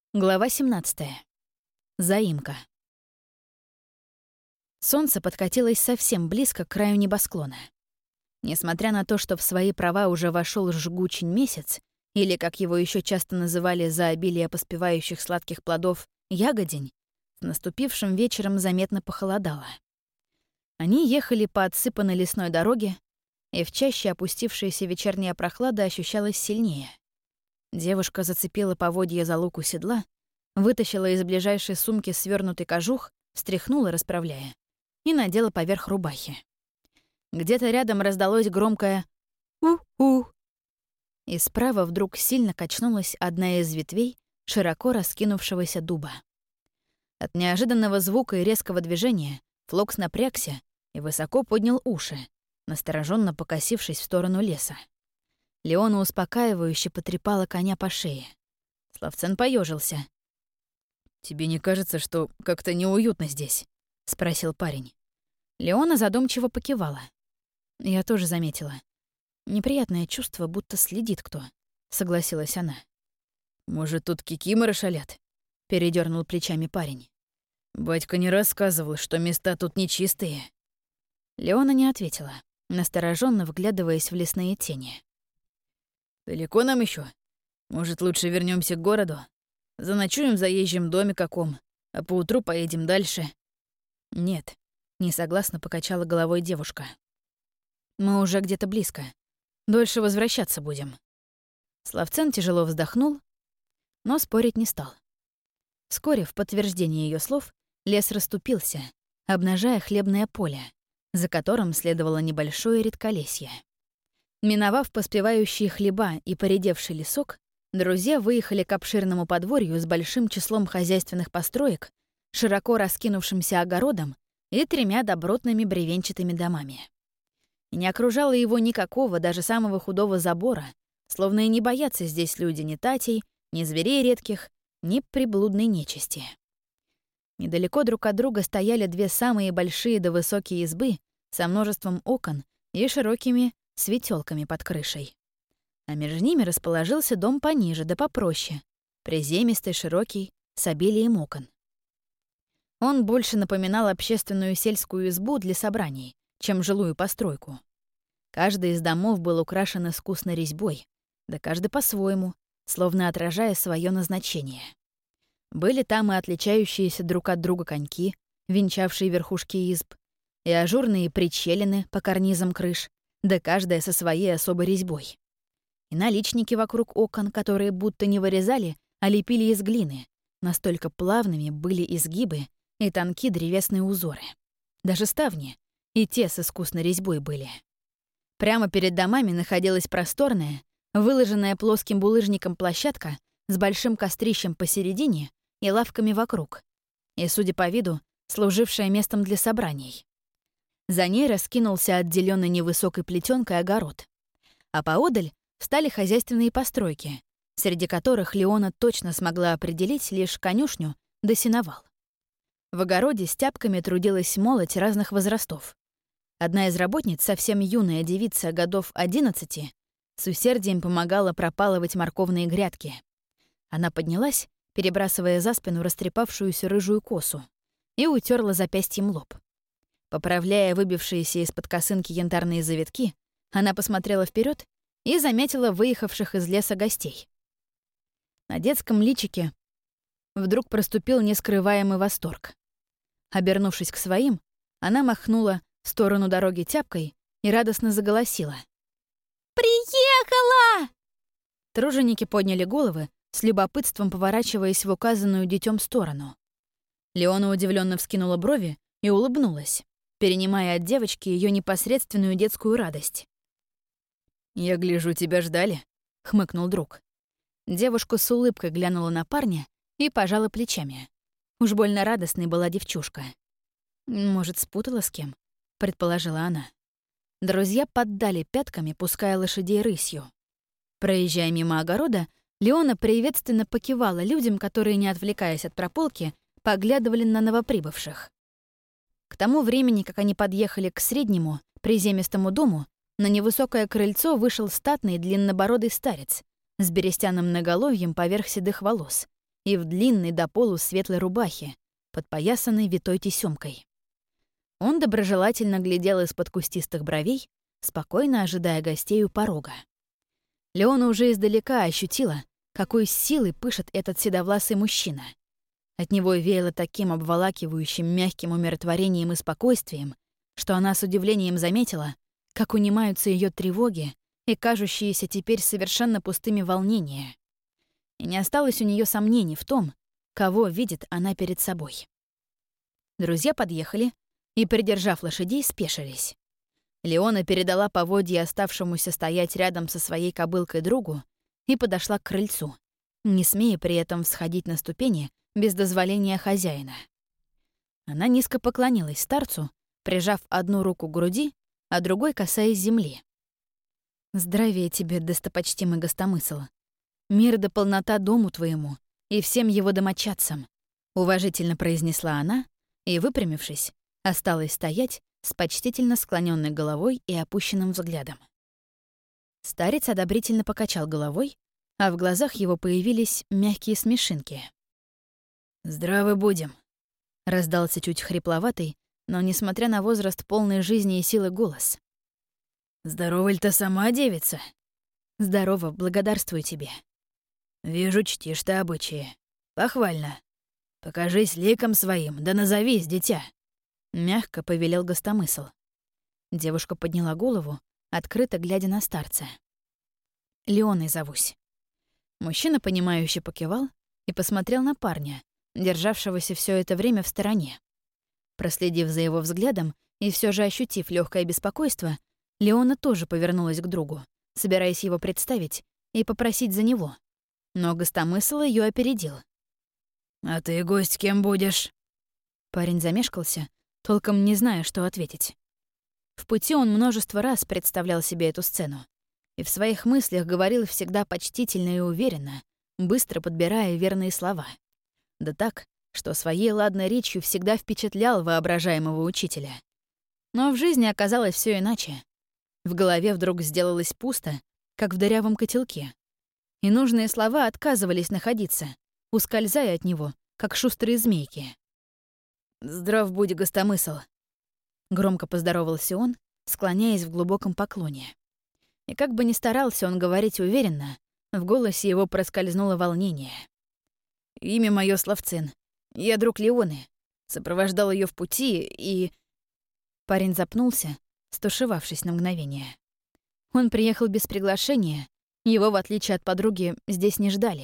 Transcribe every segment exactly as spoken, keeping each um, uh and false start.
Глава семнадцатая. Заимка. Солнце подкатилось совсем близко к краю небосклона. Несмотря на то, что в свои права уже вошел жгучий месяц, или, как его еще часто называли за обилие поспевающих сладких плодов, ягодень, с наступившим вечером заметно похолодало. Они ехали по отсыпанной лесной дороге, и в чаще опустившаяся вечерняя прохлада ощущалась сильнее. Девушка зацепила поводья за луку седла, вытащила из ближайшей сумки свернутый кожух, встряхнула, расправляя, и надела поверх рубахи. Где-то рядом раздалось громкое «У-у». И справа вдруг сильно качнулась одна из ветвей широко раскинувшегося дуба. От неожиданного звука и резкого движения Флокс напрягся и высоко поднял уши, настороженно покосившись в сторону леса. Леона успокаивающе потрепала коня по шее. Славцен поежился. «Тебе не кажется, что как-то неуютно здесь?» — спросил парень. Леона задумчиво покивала. Я тоже заметила. Неприятное чувство, будто следит кто, — согласилась она. «Может, тут кикиморы шалят?» — передернул плечами парень. «Батька не рассказывал, что места тут нечистые». Леона не ответила, настороженно вглядываясь в лесные тени. «Далеко нам еще? Может, лучше вернемся к городу? Заночуем в заезжем доме каком, а поутру поедем дальше?» «Нет», — несогласно покачала головой девушка. «Мы уже где-то близко. Дольше возвращаться будем». Славцен тяжело вздохнул, но спорить не стал. Вскоре, в подтверждение ее слов, лес расступился, обнажая хлебное поле, за которым следовало небольшое редколесье. Миновав поспевающие хлеба и поредевший лесок, друзья выехали к обширному подворью с большим числом хозяйственных построек, широко раскинувшимся огородом и тремя добротными бревенчатыми домами. И не окружало его никакого, даже самого худого забора, словно и не боятся здесь люди ни татей, ни зверей редких, ни приблудной нечисти. Недалеко друг от друга стояли две самые большие да высокие избы со множеством окон и широкими светелками под крышей. А между ними расположился дом пониже да попроще, приземистый, широкий, с обилием окон. Он больше напоминал общественную сельскую избу для собраний, чем жилую постройку. Каждый из домов был украшен искусной резьбой, да каждый по-своему, словно отражая свое назначение. Были там и отличающиеся друг от друга коньки, венчавшие верхушки изб, и ажурные причелины по карнизам крыш, да каждая со своей особой резьбой. И наличники вокруг окон, которые будто не вырезали, а лепили из глины. Настолько плавными были изгибы и тонкие древесные узоры. Даже ставни, и те с искусной резьбой были. Прямо перед домами находилась просторная, выложенная плоским булыжником площадка с большим кострищем посередине и лавками вокруг, и, судя по виду, служившая местом для собраний. За ней раскинулся отделенный невысокой плетенкой огород. А поодаль встали хозяйственные постройки, среди которых Леона точно смогла определить лишь конюшню да сеновал. В огороде с тяпками трудилась молодь разных возрастов. Одна из работниц, совсем юная девица годов одиннадцати, с усердием помогала пропалывать морковные грядки. Она поднялась, перебрасывая за спину растрепавшуюся рыжую косу, и утерла запястьем лоб. Поправляя выбившиеся из-под косынки янтарные завитки, она посмотрела вперед и заметила выехавших из леса гостей. На детском личике вдруг проступил нескрываемый восторг. Обернувшись к своим, она махнула в сторону дороги тяпкой и радостно заголосила. «Приехала!» Труженики подняли головы, с любопытством поворачиваясь в указанную детем сторону. Леона удивленно вскинула брови и улыбнулась, перенимая от девочки ее непосредственную детскую радость. «Я гляжу, тебя ждали», — хмыкнул друг. Девушка с улыбкой глянула на парня и пожала плечами. Уж больно радостной была девчушка. «Может, спутала с кем?» — предположила она. Друзья поддали пятками, пуская лошадей рысью. Проезжая мимо огорода, Леона приветственно покивала людям, которые, не отвлекаясь от прополки, поглядывали на новоприбывших. К тому времени, как они подъехали к среднему, приземистому дому, на невысокое крыльцо вышел статный длиннобородый старец с берестяным наголовьем поверх седых волос и в длинной до полу светлой рубахе, подпоясанной витой тесёмкой. Он доброжелательно глядел из-под кустистых бровей, спокойно ожидая гостей у порога. Леона уже издалека ощутила, какой силой пышет этот седовласый мужчина. От него веяло таким обволакивающим мягким умиротворением и спокойствием, что она с удивлением заметила, как унимаются ее тревоги и кажущиеся теперь совершенно пустыми волнения. И не осталось у нее сомнений в том, кого видит она перед собой. Друзья подъехали и, придержав лошадей, спешились. Леона передала поводья оставшемуся стоять рядом со своей кобылкой другу и подошла к крыльцу, не смея при этом всходить на ступени без дозволения хозяина. Она низко поклонилась старцу, прижав одну руку к груди, а другой касаясь земли. «Здравия тебе, достопочтимый гостомысл. Мир да полнота дому твоему и всем его домочадцам», — уважительно произнесла она и, выпрямившись, осталась стоять с почтительно склоненной головой и опущенным взглядом. Старец одобрительно покачал головой, а в глазах его появились мягкие смешинки. «Здравы будем», — раздался чуть хрипловатый, но, несмотря на возраст, полный жизни и силы голос. «Здорова ли ты сама, девица?» «Здорово, благодарствую тебе». «Вижу, чтишь ты обычаи. Похвально. Покажись ликом своим, да назовись, дитя», — мягко повелел гостомысл. Девушка подняла голову, открыто глядя на старца. «Леоной зовусь». Мужчина, понимающе покивал и посмотрел на парня, державшегося все это время в стороне. Проследив за его взглядом и все же ощутив легкое беспокойство, Леона тоже повернулась к другу, собираясь его представить и попросить за него. Но гостомысл ее опередил. «А ты, гость, кем будешь?» Парень замешкался, толком не зная, что ответить. В пути он множество раз представлял себе эту сцену и в своих мыслях говорил всегда почтительно и уверенно, быстро подбирая верные слова. Да так, что своей ладной речью всегда впечатлял воображаемого учителя. Но в жизни оказалось все иначе. В голове вдруг сделалось пусто, как в дырявом котелке. И нужные слова отказывались находиться, ускользая от него, как шустрые змейки. «Здрав будь, гостомысл!» Громко поздоровался он, склоняясь в глубоком поклоне. И как бы ни старался он говорить уверенно, в голосе его проскользнуло волнение. «Имя мое Славцин. Я друг Леоны. Сопровождал ее в пути и...» Парень запнулся, стушевавшись на мгновение. Он приехал без приглашения, его, в отличие от подруги, здесь не ждали.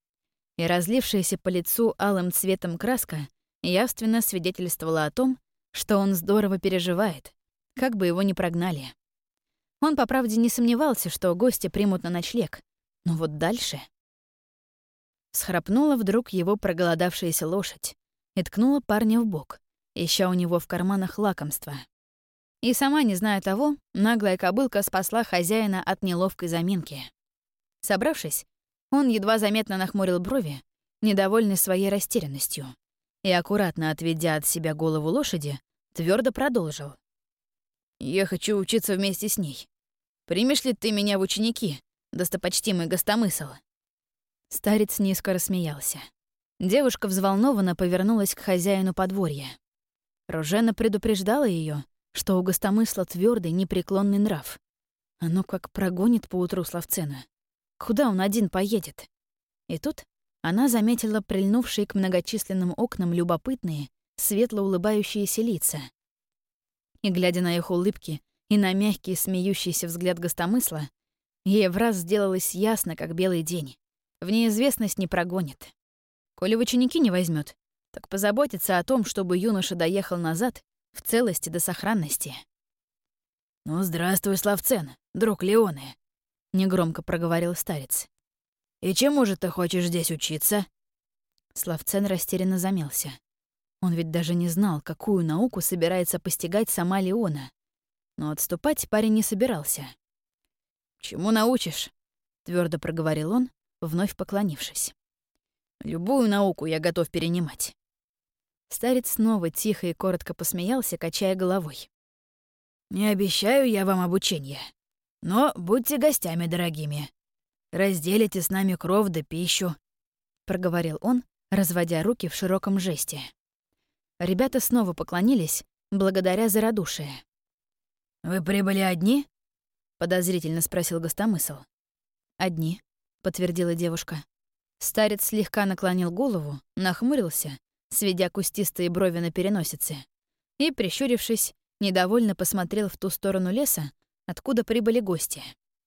И разлившаяся по лицу алым цветом краска явственно свидетельствовала о том, что он здорово переживает, как бы его ни прогнали. Он, по правде, не сомневался, что гости примут на ночлег, но вот дальше... Схрапнула вдруг его проголодавшаяся лошадь и ткнула парня в бок, ища у него в карманах лакомства. И сама, не зная того, наглая кобылка спасла хозяина от неловкой заминки. Собравшись, он едва заметно нахмурил брови, недовольный своей растерянностью, и, аккуратно отведя от себя голову лошади, твердо продолжил. «Я хочу учиться вместе с ней. Примешь ли ты меня в ученики, достопочтимый гостомысл?» Старец низко рассмеялся. Девушка взволнованно повернулась к хозяину подворья. Ружена предупреждала ее, что у гостомысла твердый, непреклонный нрав. Оно как прогонит поутру Славцена. Куда он один поедет? И тут она заметила прильнувшие к многочисленным окнам любопытные, светло улыбающиеся лица. И, глядя на их улыбки и на мягкий смеющийся взгляд гостомысла, ей враз сделалось ясно, как белый день. В неизвестность не прогонит. Коли в ученики не возьмет, так позаботится о том, чтобы юноша доехал назад в целости до сохранности. «Ну, здравствуй, Славцен, друг Леоны», — негромко проговорил старец. «И чему же ты хочешь здесь учиться?» Славцен растерянно замялся. Он ведь даже не знал, какую науку собирается постигать сама Леона. Но отступать парень не собирался. «Чему научишь?» — твердо проговорил он, вновь поклонившись. «Любую науку я готов перенимать». Старец снова тихо и коротко посмеялся, качая головой. «Не обещаю я вам обучение, но будьте гостями дорогими. Разделите с нами кров да пищу. — проговорил он, разводя руки в широком жесте. Ребята снова поклонились, благодаря за радушие. «Вы прибыли одни?» — подозрительно спросил Гостомысл. «Одни», — подтвердила девушка. Старец слегка наклонил голову, нахмурился, сведя кустистые брови на переносице, и, прищурившись, недовольно посмотрел в ту сторону леса, откуда прибыли гости.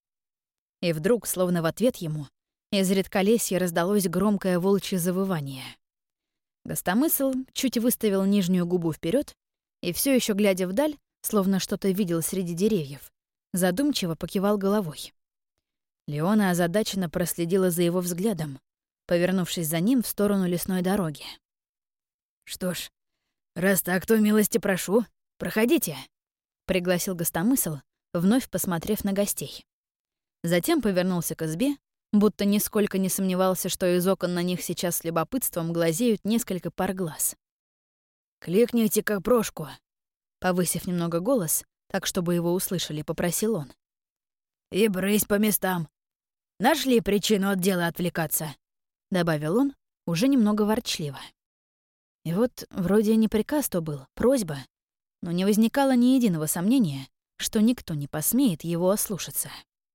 И вдруг, словно в ответ ему, из редколесья раздалось громкое волчье завывание. Гостомысл чуть выставил нижнюю губу вперед и, все еще глядя вдаль, словно что-то видел среди деревьев, задумчиво покивал головой. Леона озадаченно проследила за его взглядом, повернувшись за ним в сторону лесной дороги. «Что ж, раз так, то милости прошу, проходите», — пригласил Гостомысл, вновь посмотрев на гостей. Затем повернулся к избе, будто нисколько не сомневался, что из окон на них сейчас с любопытством глазеют несколько пар глаз. «Кликните-ка Прошку», — повысив немного голос, так, чтобы его услышали, попросил он. «И брысь по местам. Нашли причину от дела отвлекаться», — добавил он, уже немного ворчливо. И вот вроде не приказ то был, просьба, но не возникало ни единого сомнения, что никто не посмеет его ослушаться.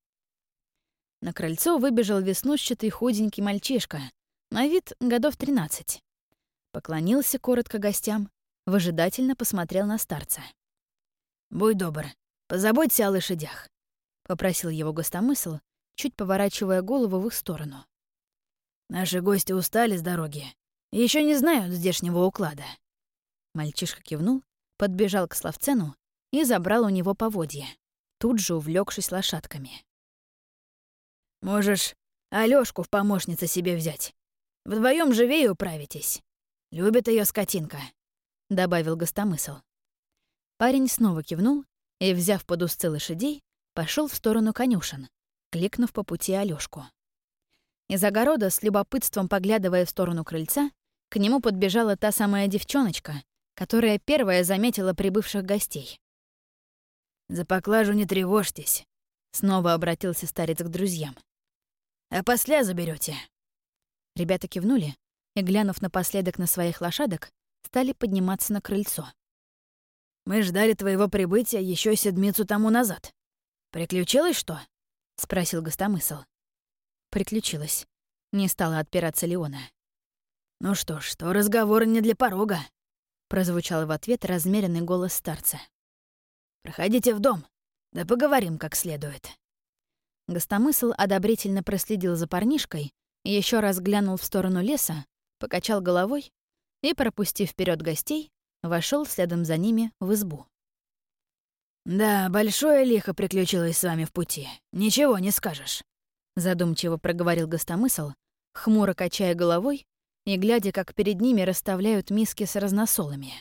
На крыльцо выбежал веснушчатый худенький мальчишка, на вид годов тринадцать. Поклонился коротко гостям, выжидательно посмотрел на старца. «Будь добр, позаботься о лошадях», — попросил его Гостомысл, чуть поворачивая голову в их сторону. «Наши гости устали с дороги и еще не знают здешнего уклада». Мальчишка кивнул, подбежал к Славцену и забрал у него поводья, тут же увлёкшись лошадками. «Можешь Алёшку в помощницы себе взять. Вдвоем живее управитесь. Любит ее скотинка», — добавил Гостомысл. Парень снова кивнул и, взяв под узцы лошадей, пошел в сторону конюшен, кликнув по пути Алёшку. Из огорода, с любопытством поглядывая в сторону крыльца, к нему подбежала та самая девчоночка, которая первая заметила прибывших гостей. «За поклажу не тревожьтесь», — снова обратился старец к друзьям. «А после заберете. Ребята кивнули и, глянув напоследок на своих лошадок, стали подниматься на крыльцо. «Мы ждали твоего прибытия еще седмицу тому назад. Приключилось что?» — спросил Гостомысл. Приключилось. Не стала отпираться Леона. «Ну что ж, то разговор не для порога», — прозвучал в ответ размеренный голос старца. «Проходите в дом, да поговорим как следует». Гостомысл одобрительно проследил за парнишкой, еще раз глянул в сторону леса, покачал головой и, пропустив вперед гостей, вошел следом за ними в избу. «Да, большое лихо приключилось с вами в пути, ничего не скажешь», — задумчиво проговорил Гостомысл, хмуро качая головой и глядя, как перед ними расставляют миски с разносолами.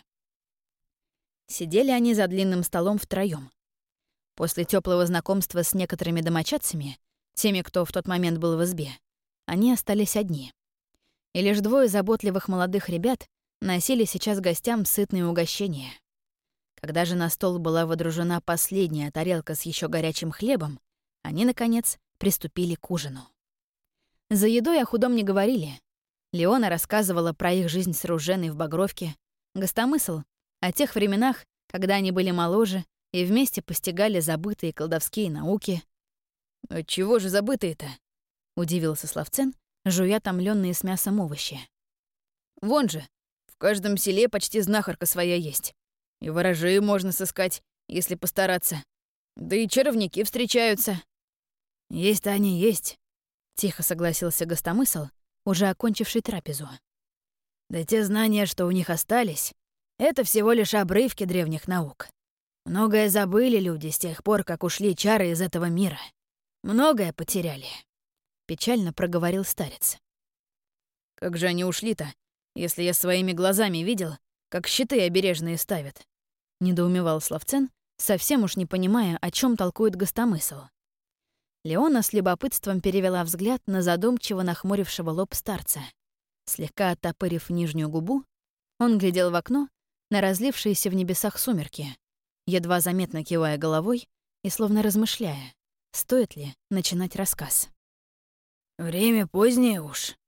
Сидели они за длинным столом втроём. После теплого знакомства с некоторыми домочадцами, теми, кто в тот момент был в избе, они остались одни. И лишь двое заботливых молодых ребят носили сейчас гостям сытные угощения. Когда же на стол была водружена последняя тарелка с еще горячим хлебом, они, наконец, приступили к ужину. За едой о худом не говорили. Леона рассказывала про их жизнь с Руженой в Багровке, Гостомысл — о тех временах, когда они были моложе и вместе постигали забытые колдовские науки. «Чего же забытые-то?» — удивился Славцен, жуя томлённые с мясом овощи. «Вон же, в каждом селе почти знахарка своя есть. И ворожей можно сыскать, если постараться. Да и чаровники встречаются». «Есть они, есть», — тихо согласился Гостомысл, уже окончивший трапезу. «Да те знания, что у них остались, это всего лишь обрывки древних наук. Многое забыли люди с тех пор, как ушли чары из этого мира. Многое потеряли», — печально проговорил старец. «Как же они ушли-то, если я своими глазами видел, как щиты обережные ставят?» — недоумевал Славцен, совсем уж не понимая, о чем толкует Гостомысл. Леона с любопытством перевела взгляд на задумчиво нахмурившего лоб старца. Слегка оттопырив нижнюю губу, он глядел в окно на разлившиеся в небесах сумерки, едва заметно кивая головой и словно размышляя, стоит ли начинать рассказ. «Время позднее уж», —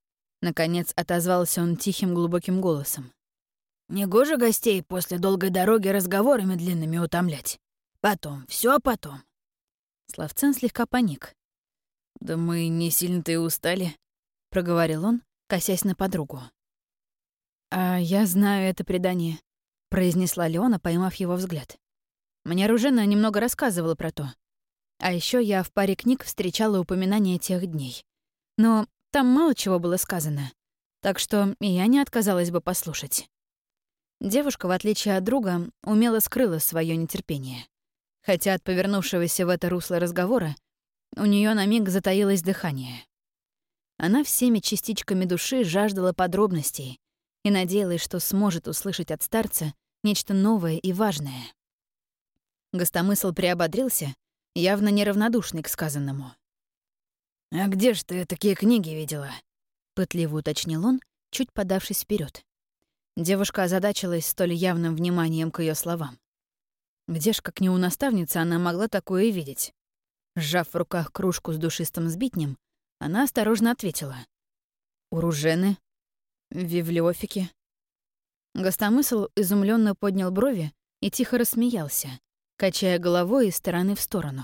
Наконец отозвался он тихим глубоким голосом. «Негоже гостей после долгой дороги разговорами длинными утомлять. Потом, все потом». Славцен слегка паник. «Да мы не сильно-то и устали», — проговорил он, косясь на подругу. «А я знаю это предание», — произнесла Леона, поймав его взгляд. «Мне Ружена немного рассказывала про то. А еще я в паре книг встречала упоминания тех дней. Но там мало чего было сказано, так что и я не отказалась бы послушать». Девушка, в отличие от друга, умело скрыла свое нетерпение. Хотя от повернувшегося в это русло разговора у нее на миг затаилось дыхание. Она всеми частичками души жаждала подробностей и надеялась, что сможет услышать от старца нечто новое и важное. Гостомысл приободрился, явно неравнодушный к сказанному. «А где ж ты такие книги видела?» — пытливо уточнил он, чуть подавшись вперед. Девушка озадачилась столь явным вниманием к ее словам. Где ж, как не у наставницы, она могла такое видеть? Сжав в руках кружку с душистым сбитнем, она осторожно ответила. «У Ружены, в Вивлеофике». Гостомысл изумленно поднял брови и тихо рассмеялся, качая головой из стороны в сторону.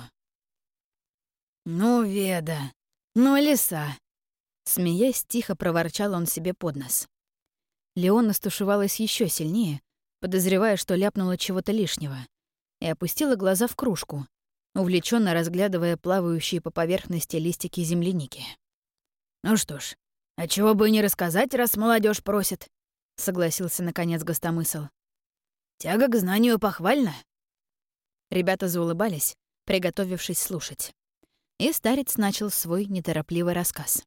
«Ну, Веда, ну, лиса!» Смеясь, тихо проворчал он себе под нос. Леона стушевалась еще сильнее, подозревая, что ляпнула чего-то лишнего, и опустила глаза в кружку, увлеченно разглядывая плавающие по поверхности листики земляники. «Ну что ж, а чего бы и не рассказать, раз молодежь просит», — согласился наконец Гостомысл. «Тяга к знанию похвальна». Ребята заулыбались, приготовившись слушать. И старец начал свой неторопливый рассказ.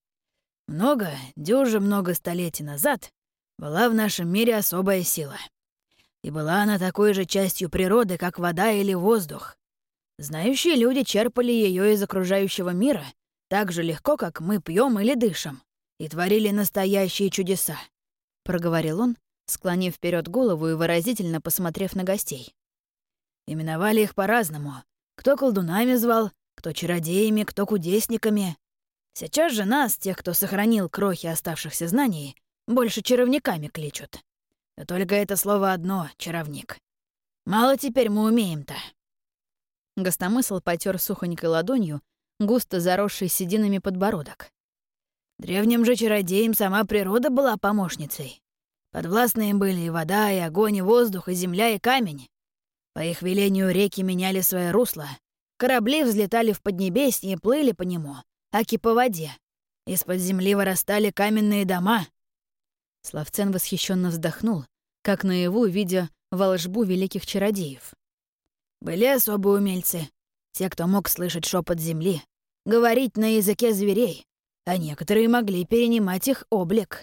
«Много, дюже много столетий назад была в нашем мире особая сила. И была она такой же частью природы, как вода или воздух. Знающие люди черпали ее из окружающего мира так же легко, как мы пьем или дышим, и творили настоящие чудеса», — проговорил он, склонив вперед голову и выразительно посмотрев на гостей. «Именовали их по-разному. Кто колдунами звал, кто чародеями, кто кудесниками. Сейчас же нас, тех, кто сохранил крохи оставшихся знаний, больше чаровниками кличут. И только это слово одно — чаровник. Мало теперь мы умеем-то». Гостомысл потер сухонькой ладонью густо заросший сединами подбородок. «Древним же чародеям сама природа была помощницей. Подвластны им были и вода, и огонь, и воздух, и земля, и камень. По их велению реки меняли свои русла, корабли взлетали в поднебесье и плыли по нему, аки по воде. Из-под земли вырастали каменные дома». Славцен восхищенно вздохнул, как наяву, видя волшбу великих чародеев. «Были особые умельцы, те, кто мог слышать шепот земли, говорить на языке зверей, а некоторые могли перенимать их облик».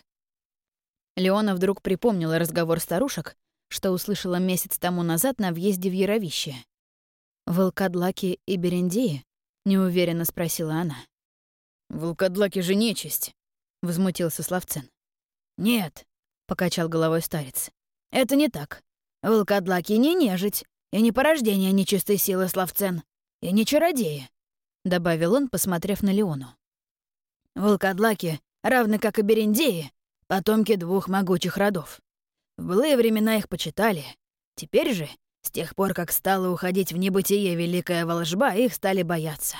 Леона вдруг припомнила разговор старушек, что услышала месяц тому назад на въезде в Яровище. «Волкодлаки и Берендеи?» — неуверенно спросила она. «Волкодлаки же нечисть», — возмутился Славцен. «Нет», — покачал головой старец, — «это не так. Волкодлаки не нежить, и не порождение нечистой силы, Славцен, и не чародеи», — добавил он, посмотрев на Леону. «Волкодлаки, равны как и Берендеи, потомки двух могучих родов. В былые времена их почитали. Теперь же, с тех пор, как стала уходить в небытие великая волжба, их стали бояться».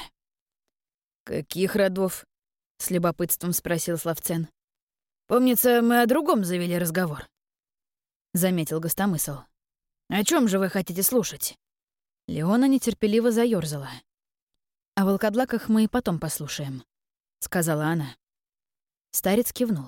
«Каких родов?» — с любопытством спросил Славцен. «Помнится, мы о другом завели разговор», — заметил Гостомысл. «О чем же вы хотите слушать?» Леона нетерпеливо заёрзала. «О волкодлаках мы и потом послушаем», — сказала она. Старец кивнул.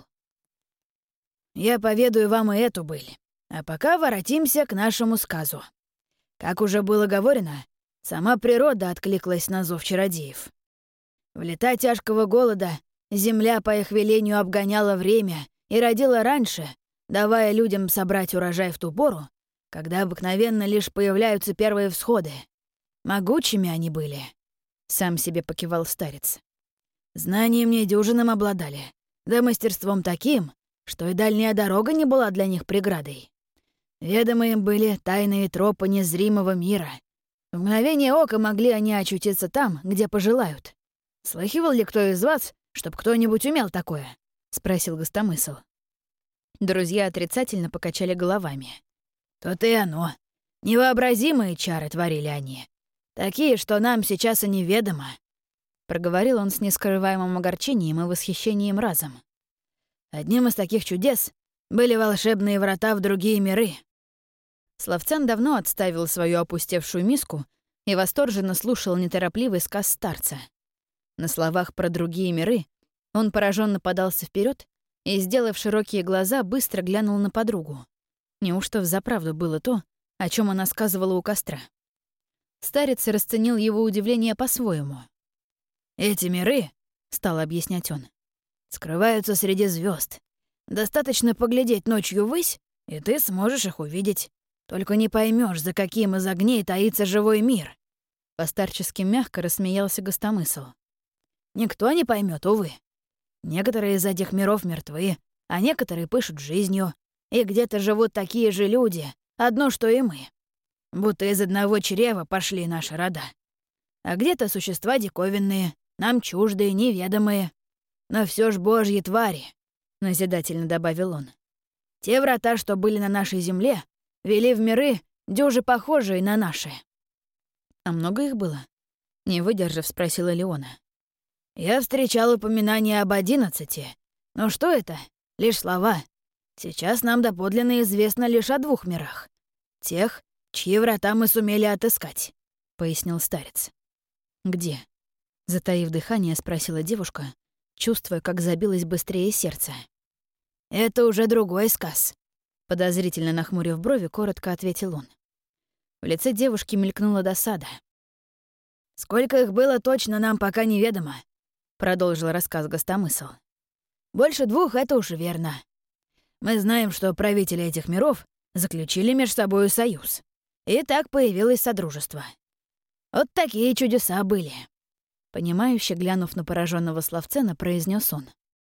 «Я поведаю вам и эту быль. А пока воротимся к нашему сказу. Как уже было говорено, сама природа откликлась на зов чародеев. В лета тяжкого голода земля по их велению обгоняла время и родила раньше, давая людям собрать урожай в ту пору, когда обыкновенно лишь появляются первые всходы. Могучими они были», — сам себе покивал старец. «Знанием недюжинным обладали, да мастерством таким, что и дальняя дорога не была для них преградой. Ведомы им были тайные тропы незримого мира. В мгновение ока могли они очутиться там, где пожелают. Слыхивал ли кто из вас, чтоб кто-нибудь умел такое? спросил Гостомысл. Друзья отрицательно покачали головами. То-то и оно. Невообразимые чары творили они. Такие, что нам сейчас и неведомо. Проговорил он с нескрываемым огорчением и восхищением разом. Одним из таких чудес были волшебные врата в другие миры. Славцан давно отставил свою опустевшую миску и восторженно слушал неторопливый сказ старца. На словах про другие миры он пораженно подался вперед и, сделав широкие глаза, быстро глянул на подругу. Неужто взаправду было то, о чем она сказывала у костра? Старец расценил его удивление по-своему. «Эти миры, — стал объяснять он, — скрываются среди звезд. Достаточно поглядеть ночью ввысь, и ты сможешь их увидеть. Только не поймешь, за каким из огней таится живой мир». Постарчески мягко рассмеялся Гостомысл. «Никто не поймет, увы. Некоторые из этих миров мертвы, а некоторые пышут жизнью, и где-то живут такие же люди, одно что и мы. Будто из одного чрева пошли наши рода. А где-то существа диковинные, нам чуждые, неведомые, но все ж божьи твари», — назидательно добавил он. «Те врата, что были на нашей земле, вели в миры, дюжи похожие на наши». «А много их было?» — не выдержав, спросила Леона. «Я встречал упоминания об одиннадцати. Но что это? Лишь слова. Сейчас нам доподлинно известно лишь о двух мирах. Тех, чьи врата мы сумели отыскать», — пояснил старец. «Где?» — затаив дыхание, спросила девушка, чувствуя, как забилось быстрее сердце. «Это уже другой сказ», — подозрительно нахмурив брови, коротко ответил он. В лице девушки мелькнула досада. «Сколько их было точно, нам пока неведомо», — продолжил рассказ Гостомысл. «Больше двух — это уж верно. Мы знаем, что правители этих миров заключили между собой союз. И так появилось содружество. Вот такие чудеса были». Понимающе глянув на пораженного Славцена, произнес он.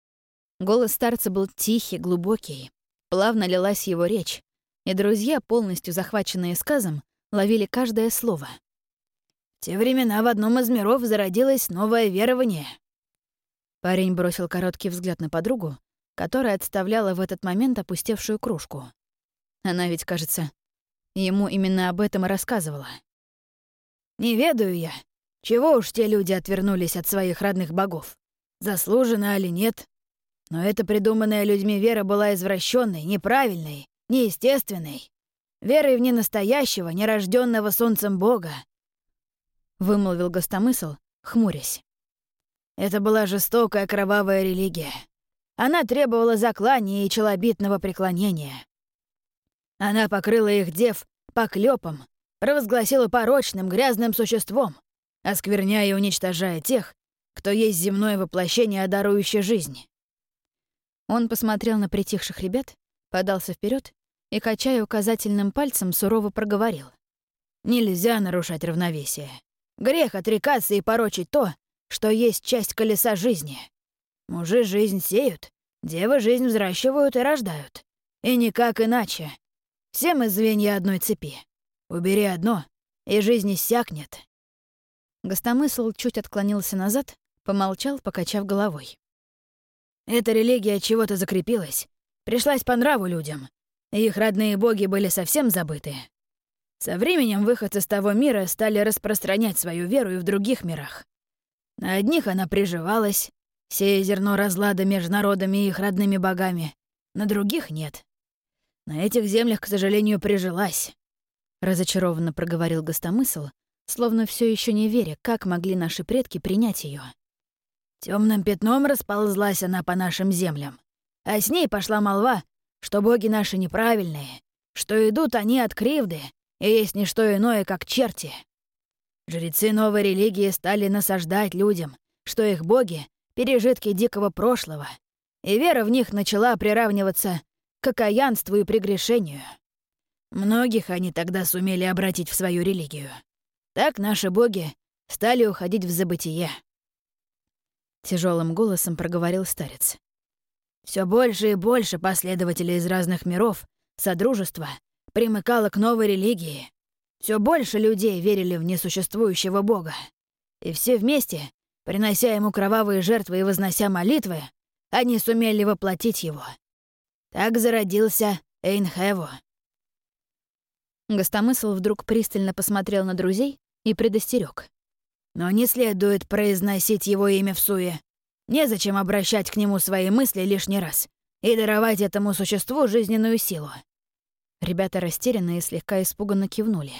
Голос старца был тихий, глубокий. Плавно лилась его речь, и друзья, полностью захваченные сказом, ловили каждое слово. «В те времена в одном из миров зародилось новое верование». Парень бросил короткий взгляд на подругу, которая отставляла в этот момент опустевшую кружку. Она ведь, кажется, ему именно об этом и рассказывала. «Не ведаю я, чего уж те люди отвернулись от своих родных богов. Заслуженно или нет. Но эта придуманная людьми вера была извращенной, неправильной, неестественной. Верой в ненастоящего, нерожденного солнцем бога», — вымолвил Гостомысл, хмурясь. «Это была жестокая кровавая религия. Она требовала заклания и челобитного преклонения. Она покрыла их дев поклёпом, провозгласила порочным, грязным существом, оскверняя и уничтожая тех, кто есть земное воплощение, дарующее жизнь». Он посмотрел на притихших ребят, подался вперед и, качая указательным пальцем, сурово проговорил. «Нельзя нарушать равновесие. Грех отрекаться и порочить то, что есть часть колеса жизни. Мужи жизнь сеют, девы жизнь взращивают и рождают. И никак иначе. Все мы звенья одной цепи. Убери одно, и жизнь иссякнет». Гостомысл чуть отклонился назад, помолчал, покачав головой. «Эта религия от чего-то закрепилась, пришлась по нраву людям, и их родные боги были совсем забыты. Со временем выходцы с того мира стали распространять свою веру и в других мирах. На одних она приживалась, сея зерно разлада между народами и их родными богами, на других нет. На этих землях, к сожалению, прижилась», — разочарованно проговорил Гостомысл, словно все еще не веря, как могли наши предки принять ее. Темным пятном расползлась она по нашим землям, а с ней пошла молва, что боги наши неправильные, что идут они от кривды и есть не что иное, как черти. Жрецы новой религии стали насаждать людям, что их боги — пережитки дикого прошлого, и вера в них начала приравниваться к окаянству и прегрешению. Многих они тогда сумели обратить в свою религию. Так наши боги стали уходить в забытие. Тяжелым голосом проговорил старец. Все больше и больше последователей из разных миров Содружества примыкало к новой религии. Все больше людей верили в несуществующего бога. И все вместе, принося ему кровавые жертвы и вознося молитвы, они сумели воплотить его. Так зародился Эйнхево. Гостомысл вдруг пристально посмотрел на друзей и предостерег. Но не следует произносить его имя всуе. Незачем обращать к нему свои мысли лишний раз и даровать этому существу жизненную силу. Ребята растерянно и слегка испуганно кивнули.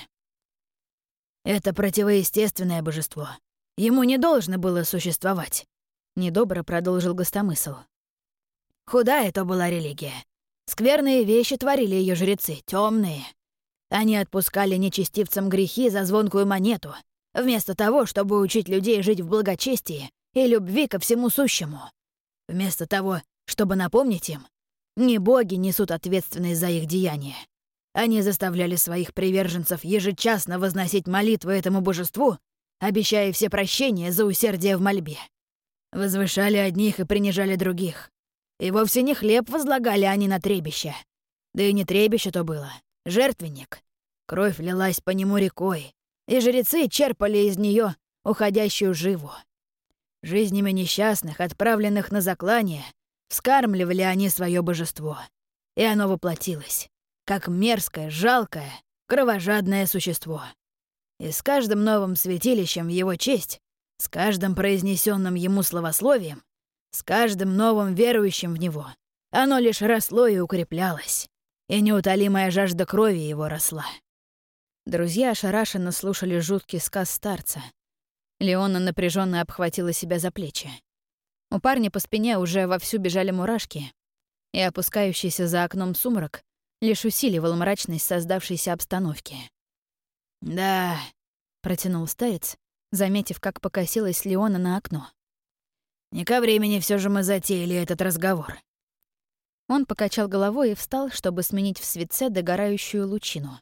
Это противоестественное божество. Ему не должно было существовать. Недобро продолжил Гостомысл. Худая то была религия. Скверные вещи творили ее жрецы, темные. Они отпускали нечестивцам грехи за звонкую монету, вместо того, чтобы учить людей жить в благочестии и любви ко всему сущему. Вместо того, чтобы напомнить им, не боги несут ответственность за их деяния. Они заставляли своих приверженцев ежечасно возносить молитвы этому божеству, обещая все прощения за усердие в мольбе. Возвышали одних и принижали других. И вовсе не хлеб возлагали они на требище. Да и не требище то было, жертвенник. Кровь лилась по нему рекой, и жрецы черпали из нее уходящую живу. Жизнями несчастных, отправленных на заклание, вскармливали они свое божество. И оно воплотилось, как мерзкое, жалкое, кровожадное существо. И с каждым новым святилищем в его честь, с каждым произнесенным ему словословием, с каждым новым верующим в него, оно лишь росло и укреплялось, и неутолимая жажда крови его росла. Друзья ошарашенно слушали жуткий сказ старца. Леона напряженно обхватила себя за плечи. У парня по спине уже вовсю бежали мурашки, и опускающийся за окном сумрак лишь усиливал мрачность создавшейся обстановки. «Да», — протянул старец, заметив, как покосилась Леона на окно. «Не ко времени все же мы затеяли этот разговор». Он покачал головой и встал, чтобы сменить в светце догорающую лучину.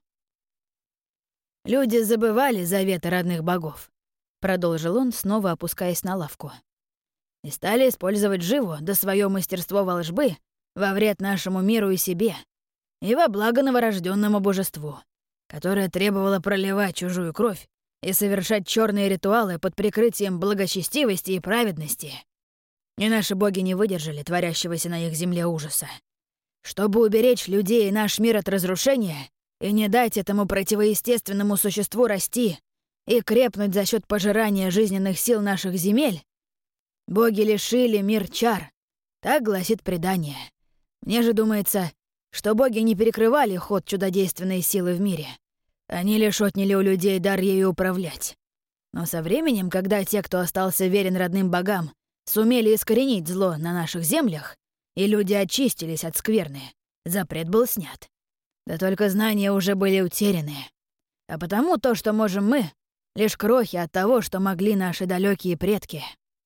«Люди забывали заветы родных богов», — продолжил он, снова опускаясь на лавку. «И стали использовать живо да свое мастерство волжбы во вред нашему миру и себе, и во благо новорожденному божеству, которое требовало проливать чужую кровь и совершать черные ритуалы под прикрытием благочестивости и праведности. И наши боги не выдержали творящегося на их земле ужаса. Чтобы уберечь людей и наш мир от разрушения и не дать этому противоестественному существу расти и крепнуть за счет пожирания жизненных сил наших земель, боги лишили мир чар. Так гласит предание. Мне же думается, что боги не перекрывали ход чудодейственной силы в мире. Они лишь отняли у людей дар ею управлять. Но со временем, когда те, кто остался верен родным богам, сумели искоренить зло на наших землях, и люди очистились от скверны, запрет был снят. Да только знания уже были утеряны. А потому то, что можем мы, лишь крохи от того, что могли наши далекие предки.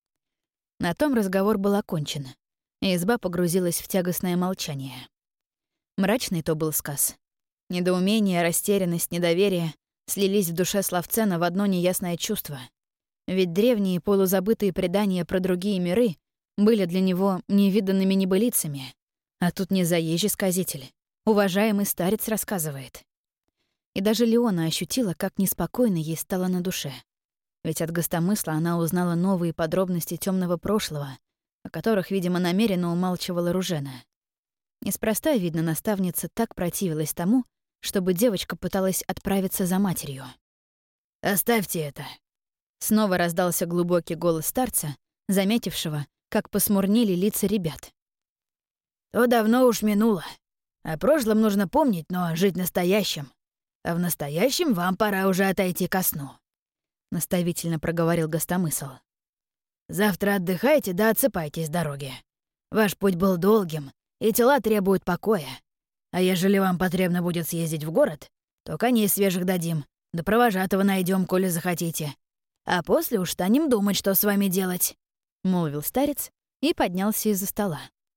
На том разговор был окончен, и изба погрузилась в тягостное молчание. Мрачный то был сказ. Недоумение, растерянность, недоверие слились в душе Славцена в одно неясное чувство. Ведь древние полузабытые предания про другие миры были для него невиданными небылицами. А тут не заезжий сказитель. Уважаемый старец рассказывает. И даже Леона ощутила, как неспокойно ей стало на душе. Ведь от гостомысла она узнала новые подробности темного прошлого, о которых, видимо, намеренно умалчивала Ружена. Неспроста, видно, наставница так противилась тому, чтобы девочка пыталась отправиться за матерью. «Оставьте это!» Снова раздался глубокий голос старца, заметившего, как посмурнели лица ребят. «То давно уж минуло. О прошлом нужно помнить, но жить настоящим. А в настоящем вам пора уже отойти ко сну», — наставительно проговорил гостомысл. «Завтра отдыхайте да отсыпайтесь с дороги. Ваш путь был долгим, и тела требуют покоя. А ежели вам потребно будет съездить в город, то коней свежих дадим, да провожатого найдем, коли захотите. А после уж станем думать, что с вами делать», — молвил старец и поднялся из-за стола.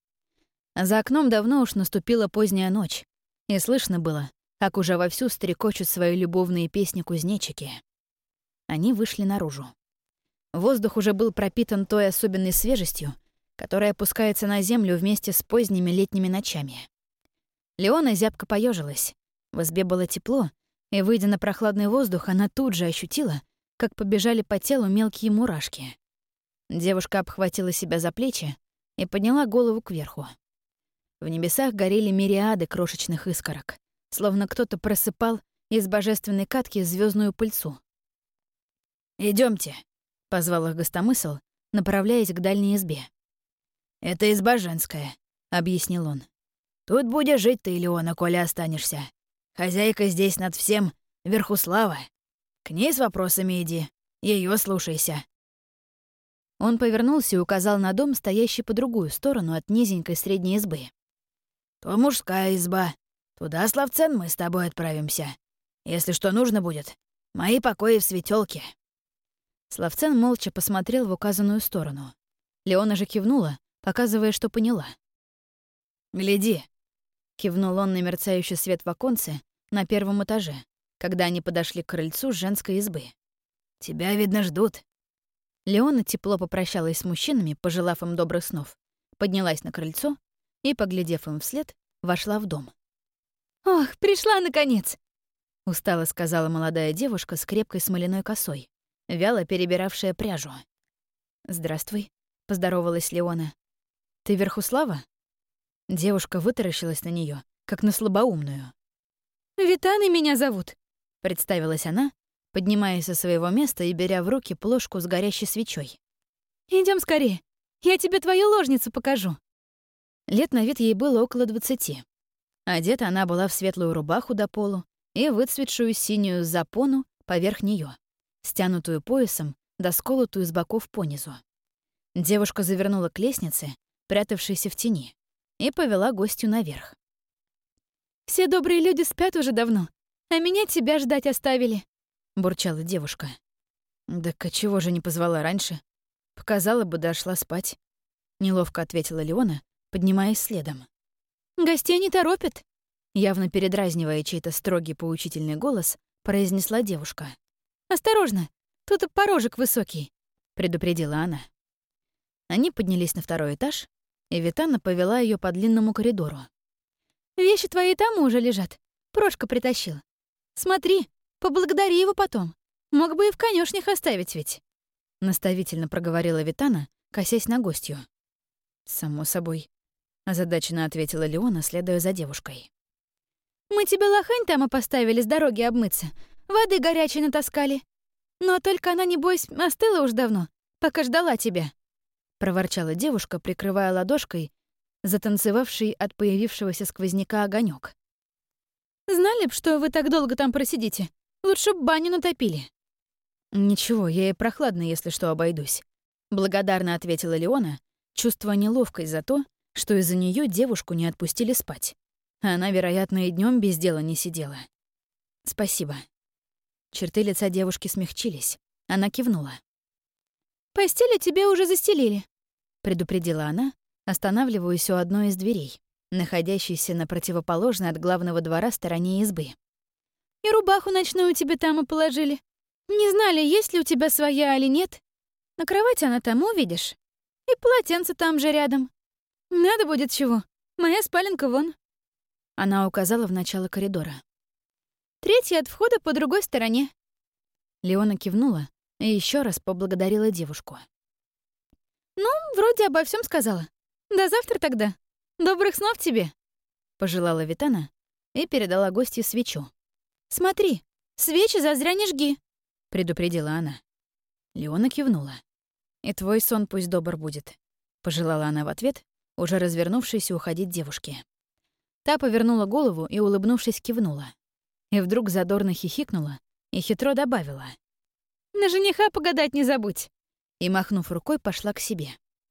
За окном давно уж наступила поздняя ночь, и слышно было, как уже вовсю стрекочут свои любовные песни кузнечики. Они вышли наружу. Воздух уже был пропитан той особенной свежестью, которая опускается на землю вместе с поздними летними ночами. Леона зябко поежилась. В избе было тепло, и, выйдя на прохладный воздух, она тут же ощутила, как побежали по телу мелкие мурашки. Девушка обхватила себя за плечи, и подняла голову кверху. В небесах горели мириады крошечных искорок, словно кто-то просыпал из божественной катки звездную пыльцу. Идемте, позвал их гостомысл, направляясь к дальней избе. «Это изба женская», — объяснил он. «Тут будешь жить ты, Леона, коли останешься. Хозяйка здесь над всем Верхуслава. К ней с вопросами иди, ее слушайся». Он повернулся и указал на дом, стоящий по другую сторону от низенькой средней избы. «То мужская изба. Туда, Славцен, мы с тобой отправимся. Если что нужно будет, мои покои в Светёлке». Славцен молча посмотрел в указанную сторону. Леона же кивнула, показывая, что поняла. «Гляди», — кивнул он на мерцающий свет в оконце на первом этаже, когда они подошли к крыльцу женской избы. «Тебя, видно, ждут». Леона тепло попрощалась с мужчинами, пожелав им добрых снов, поднялась на крыльцо и, поглядев им вслед, вошла в дом. «Ох, пришла, наконец!» — устало сказала молодая девушка с крепкой смоляной косой, вяло перебиравшая пряжу. «Здравствуй», — поздоровалась Леона. «Ты Верхуслава?» Девушка вытаращилась на нее, как на слабоумную. «Витаны меня зовут», — представилась она, поднимаясь со своего места и беря в руки плошку с горящей свечой. Идем скорее, я тебе твою ложницу покажу». Лет на вид ей было около двадцати. Одета она была в светлую рубаху до полу и выцветшую синюю запону поверх нее, стянутую поясом да сколотую с боков понизу. Девушка завернула к лестнице, прятавшейся в тени, и повела гостью наверх. «Все добрые люди спят уже давно, а меня тебя ждать оставили», — бурчала девушка. «Так а чего же не позвала раньше? Показала бы, да шла спать», — неловко ответила Леона, поднимаясь следом. «Гостей не торопят», — явно передразнивая чей-то строгий поучительный голос, произнесла девушка. «Осторожно, тут порожек высокий», — предупредила она. Они поднялись на второй этаж, и Витана повела ее по длинному коридору. «Вещи твои там уже лежат. Прошка притащил. Смотри, поблагодари его потом. Мог бы и в конюшнях оставить ведь», — наставительно проговорила Витана, косясь на гостью. «Само собой», — озадаченно ответила Леона, следуя за девушкой. «Мы тебе лохань там и поставили с дороги обмыться. Воды горячей натаскали. Но только она, небось, остыла уж давно, пока ждала тебя», — проворчала девушка, прикрывая ладошкой затанцевавший от появившегося сквозняка огонек. «Знали б, что вы так долго там просидите, лучше б баню натопили». «Ничего, я и прохладно, если что, обойдусь», — благодарно ответила Леона, чувствуя неловкость за то, что из-за нее девушку не отпустили спать. Она, вероятно, и днем без дела не сидела. «Спасибо». Черты лица девушки смягчились. Она кивнула. «Постели тебе уже застелили», — предупредила она, останавливаясь у одной из дверей, находящейся на противоположной от главного двора стороне избы. «И рубаху ночную тебе там и положили. Не знали, есть ли у тебя своя или нет. На кровати она там, увидишь. И полотенце там же рядом. Надо будет чего. Моя спаленка вон». Она указала в начало коридора. «Третья от входа по другой стороне». Леона кивнула и еще раз поблагодарила девушку. «Ну, вроде обо всем сказала. До завтра тогда. Добрых снов тебе», — пожелала Витана и передала гостью свечу. «Смотри, свечи зазря не жги», — предупредила она. Леона кивнула. «И твой сон пусть добр будет», — пожелала она в ответ, уже развернувшись уходить девушке. Та повернула голову и, улыбнувшись, кивнула. И вдруг задорно хихикнула и хитро добавила: «На жениха погадать не забудь», и, махнув рукой, пошла к себе.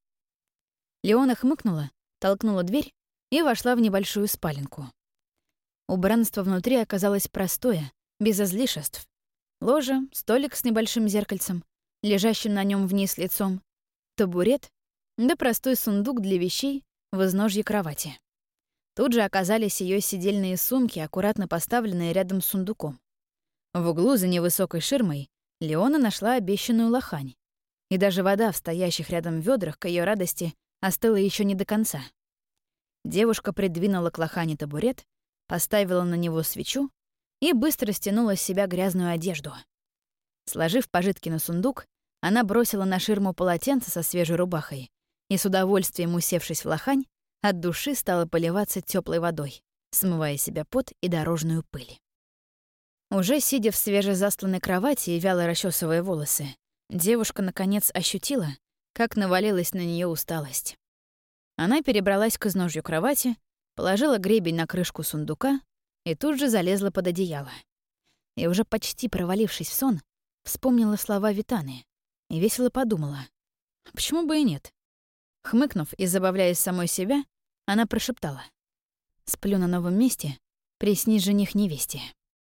Леона хмыкнула, толкнула дверь и вошла в небольшую спаленку. Убранство внутри оказалось простое, без излишеств. Ложа, столик с небольшим зеркальцем, лежащим на нем вниз лицом, табурет, да простой сундук для вещей в изножье кровати. Тут же оказались ее сидельные сумки, аккуратно поставленные рядом с сундуком. В углу за невысокой ширмой Леона нашла обещанную лохань. И даже вода в стоящих рядом ведрах, к ее радости, остыла еще не до конца. Девушка придвинула к лохане табурет, поставила на него свечу и быстро стянула с себя грязную одежду. Сложив пожитки на сундук, она бросила на ширму полотенце со свежей рубахой и, с удовольствием усевшись в лохань, от души стала поливаться теплой водой, смывая себя пот и дорожную пыль. Уже сидя в свежезастланной кровати и вяло расчесывая волосы, девушка наконец ощутила, как навалилась на нее усталость. Она перебралась к изножью кровати, положила гребень на крышку сундука и тут же залезла под одеяло. И уже почти провалившись в сон, вспомнила слова Витаны и весело подумала, почему бы и нет. Хмыкнув и забавляясь самой себя, она прошептала: «Сплю на новом месте, приснись жених невесте».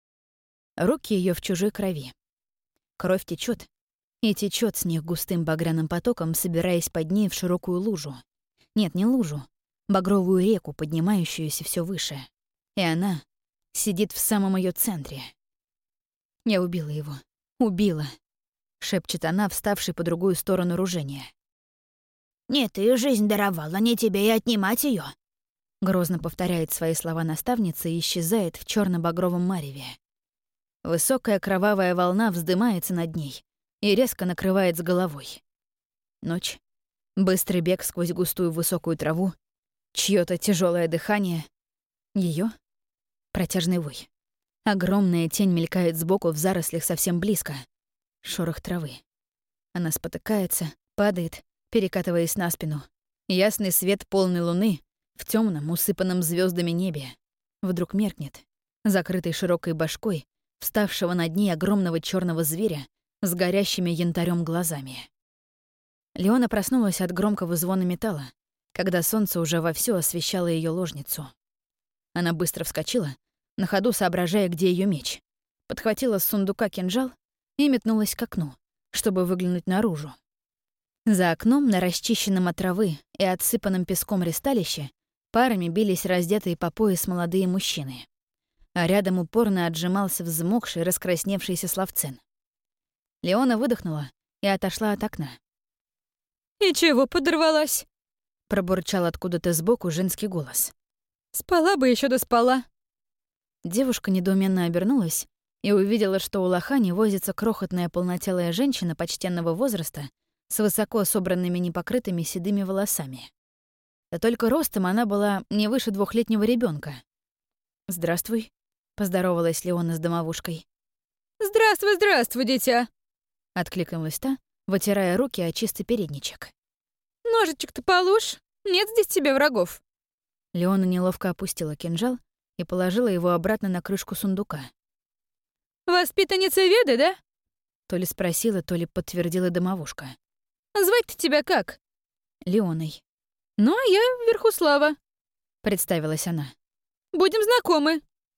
Руки ее в чужой крови. Кровь течет, и течет с них густым багряным потоком, собираясь под ней в широкую лужу. Нет, не лужу, багровую реку, поднимающуюся все выше. И она сидит в самом ее центре. «Я убила его. Убила», — шепчет она, вставшей по другую сторону ружения. «Нет, ты жизнь даровала, не тебе и отнимать ее. Грозно повторяет свои слова наставница и исчезает в черно багровом мареве. Высокая кровавая волна вздымается над ней и резко накрывает с головой. Ночь. Быстрый бег сквозь густую высокую траву. Чьё-то тяжелое дыхание. Ее протяжный вой. Огромная тень мелькает сбоку в зарослях совсем близко. Шорох травы. Она спотыкается, падает, перекатываясь на спину. Ясный свет полной луны в темном, усыпанном звездами небе вдруг меркнет, закрытый широкой башкой вставшего над ней огромного черного зверя с горящими янтарем глазами. Леона проснулась от громкого звона металла, когда солнце уже вовсю освещало ее ложницу. Она быстро вскочила, на ходу соображая, где ее меч, подхватила с сундука кинжал и метнулась к окну, чтобы выглянуть наружу. За окном, на расчищенном от травы и отсыпанном песком ристалище, парами бились раздетые по пояс молодые мужчины, а рядом упорно отжимался взмокший, раскрасневшийся Славцен. Леона выдохнула и отошла от окна. «И чего подорвалась?» — пробурчал откуда-то сбоку женский голос. «Спала бы еще да спала». Девушка недоуменно обернулась и увидела, что у лохани возится крохотная полнотелая женщина почтенного возраста с высоко собранными непокрытыми седыми волосами. Да только ростом она была не выше двухлетнего ребенка. «Здравствуй», — поздоровалась Леона с домовушкой. «Здравствуй, здравствуй, дитя!» — откликнулась та, вытирая руки о чистый передничек. «Ножичек-то положь, нет здесь тебе врагов». Леона неловко опустила кинжал и положила его обратно на крышку сундука. «Воспитанница Веды, да?» То ли спросила, то ли подтвердила домовушка. «Звать-то тебя как?» «Леоной». «Ну, а я Верхуслава», — представилась она. «Будем знакомы».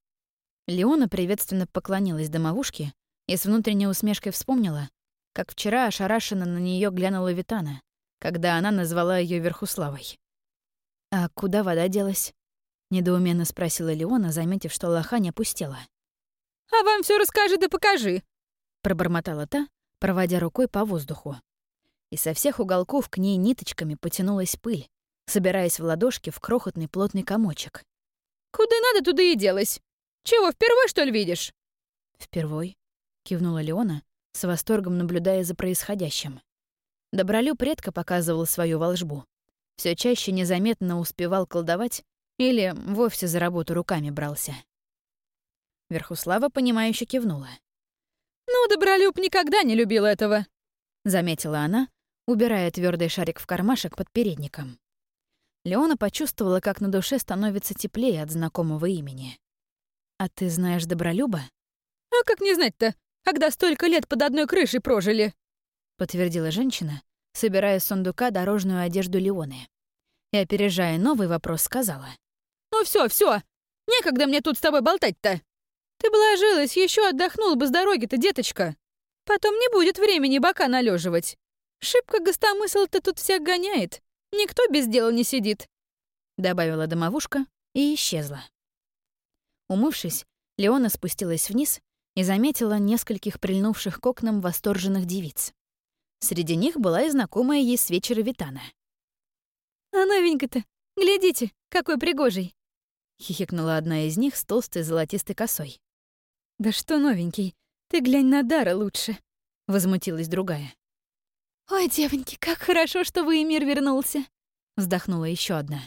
Леона приветственно поклонилась домовушке и с внутренней усмешкой вспомнила, как вчера ошарашенно на нее глянула Витана, когда она назвала ее Верхуславой. «А куда вода делась?» — недоуменно спросила Леона, заметив, что лохань опустела. «А вам все расскажи да покажи», — пробормотала та, проводя рукой по воздуху. И со всех уголков к ней ниточками потянулась пыль, собираясь в ладошки в крохотный плотный комочек. «Куда надо, туда и делась. Чего, впервой, что ли, видишь?» «Впервой», — кивнула Леона, с восторгом наблюдая за происходящим. Добролюб редко показывал свою волшбу. Все чаще незаметно успевал колдовать или вовсе за работу руками брался. Верхуслава, понимающе кивнула. «Ну, Добролюб никогда не любил этого», — заметила она, убирая твердый шарик в кармашек под передником. Леона почувствовала, как на душе становится теплее от знакомого имени. «А ты знаешь Добролюба?» «А как не знать-то, когда столько лет под одной крышей прожили?» — подтвердила женщина, собирая с сундука дорожную одежду Леоны. И, опережая новый вопрос, сказала. «Ну все, все, некогда мне тут с тобой болтать-то. Ты бы ложилась, еще отдохнула бы с дороги-то, деточка. Потом не будет времени бока належивать. Шибко гостомысл-то тут всяк гоняет. Никто без дела не сидит», — добавила домовушка и исчезла. Умывшись, Леона спустилась вниз и заметила нескольких прильнувших к окнам восторженных девиц. Среди них была и знакомая ей с вечера Витана. «А новенькая-то, глядите, какой пригожий!» — хихикнула одна из них с толстой золотистой косой. «Да что новенький, ты глянь на Дара лучше!» — возмутилась другая. «Ой, девоньки, как хорошо, что вы и мир вернулся!» — вздохнула еще одна.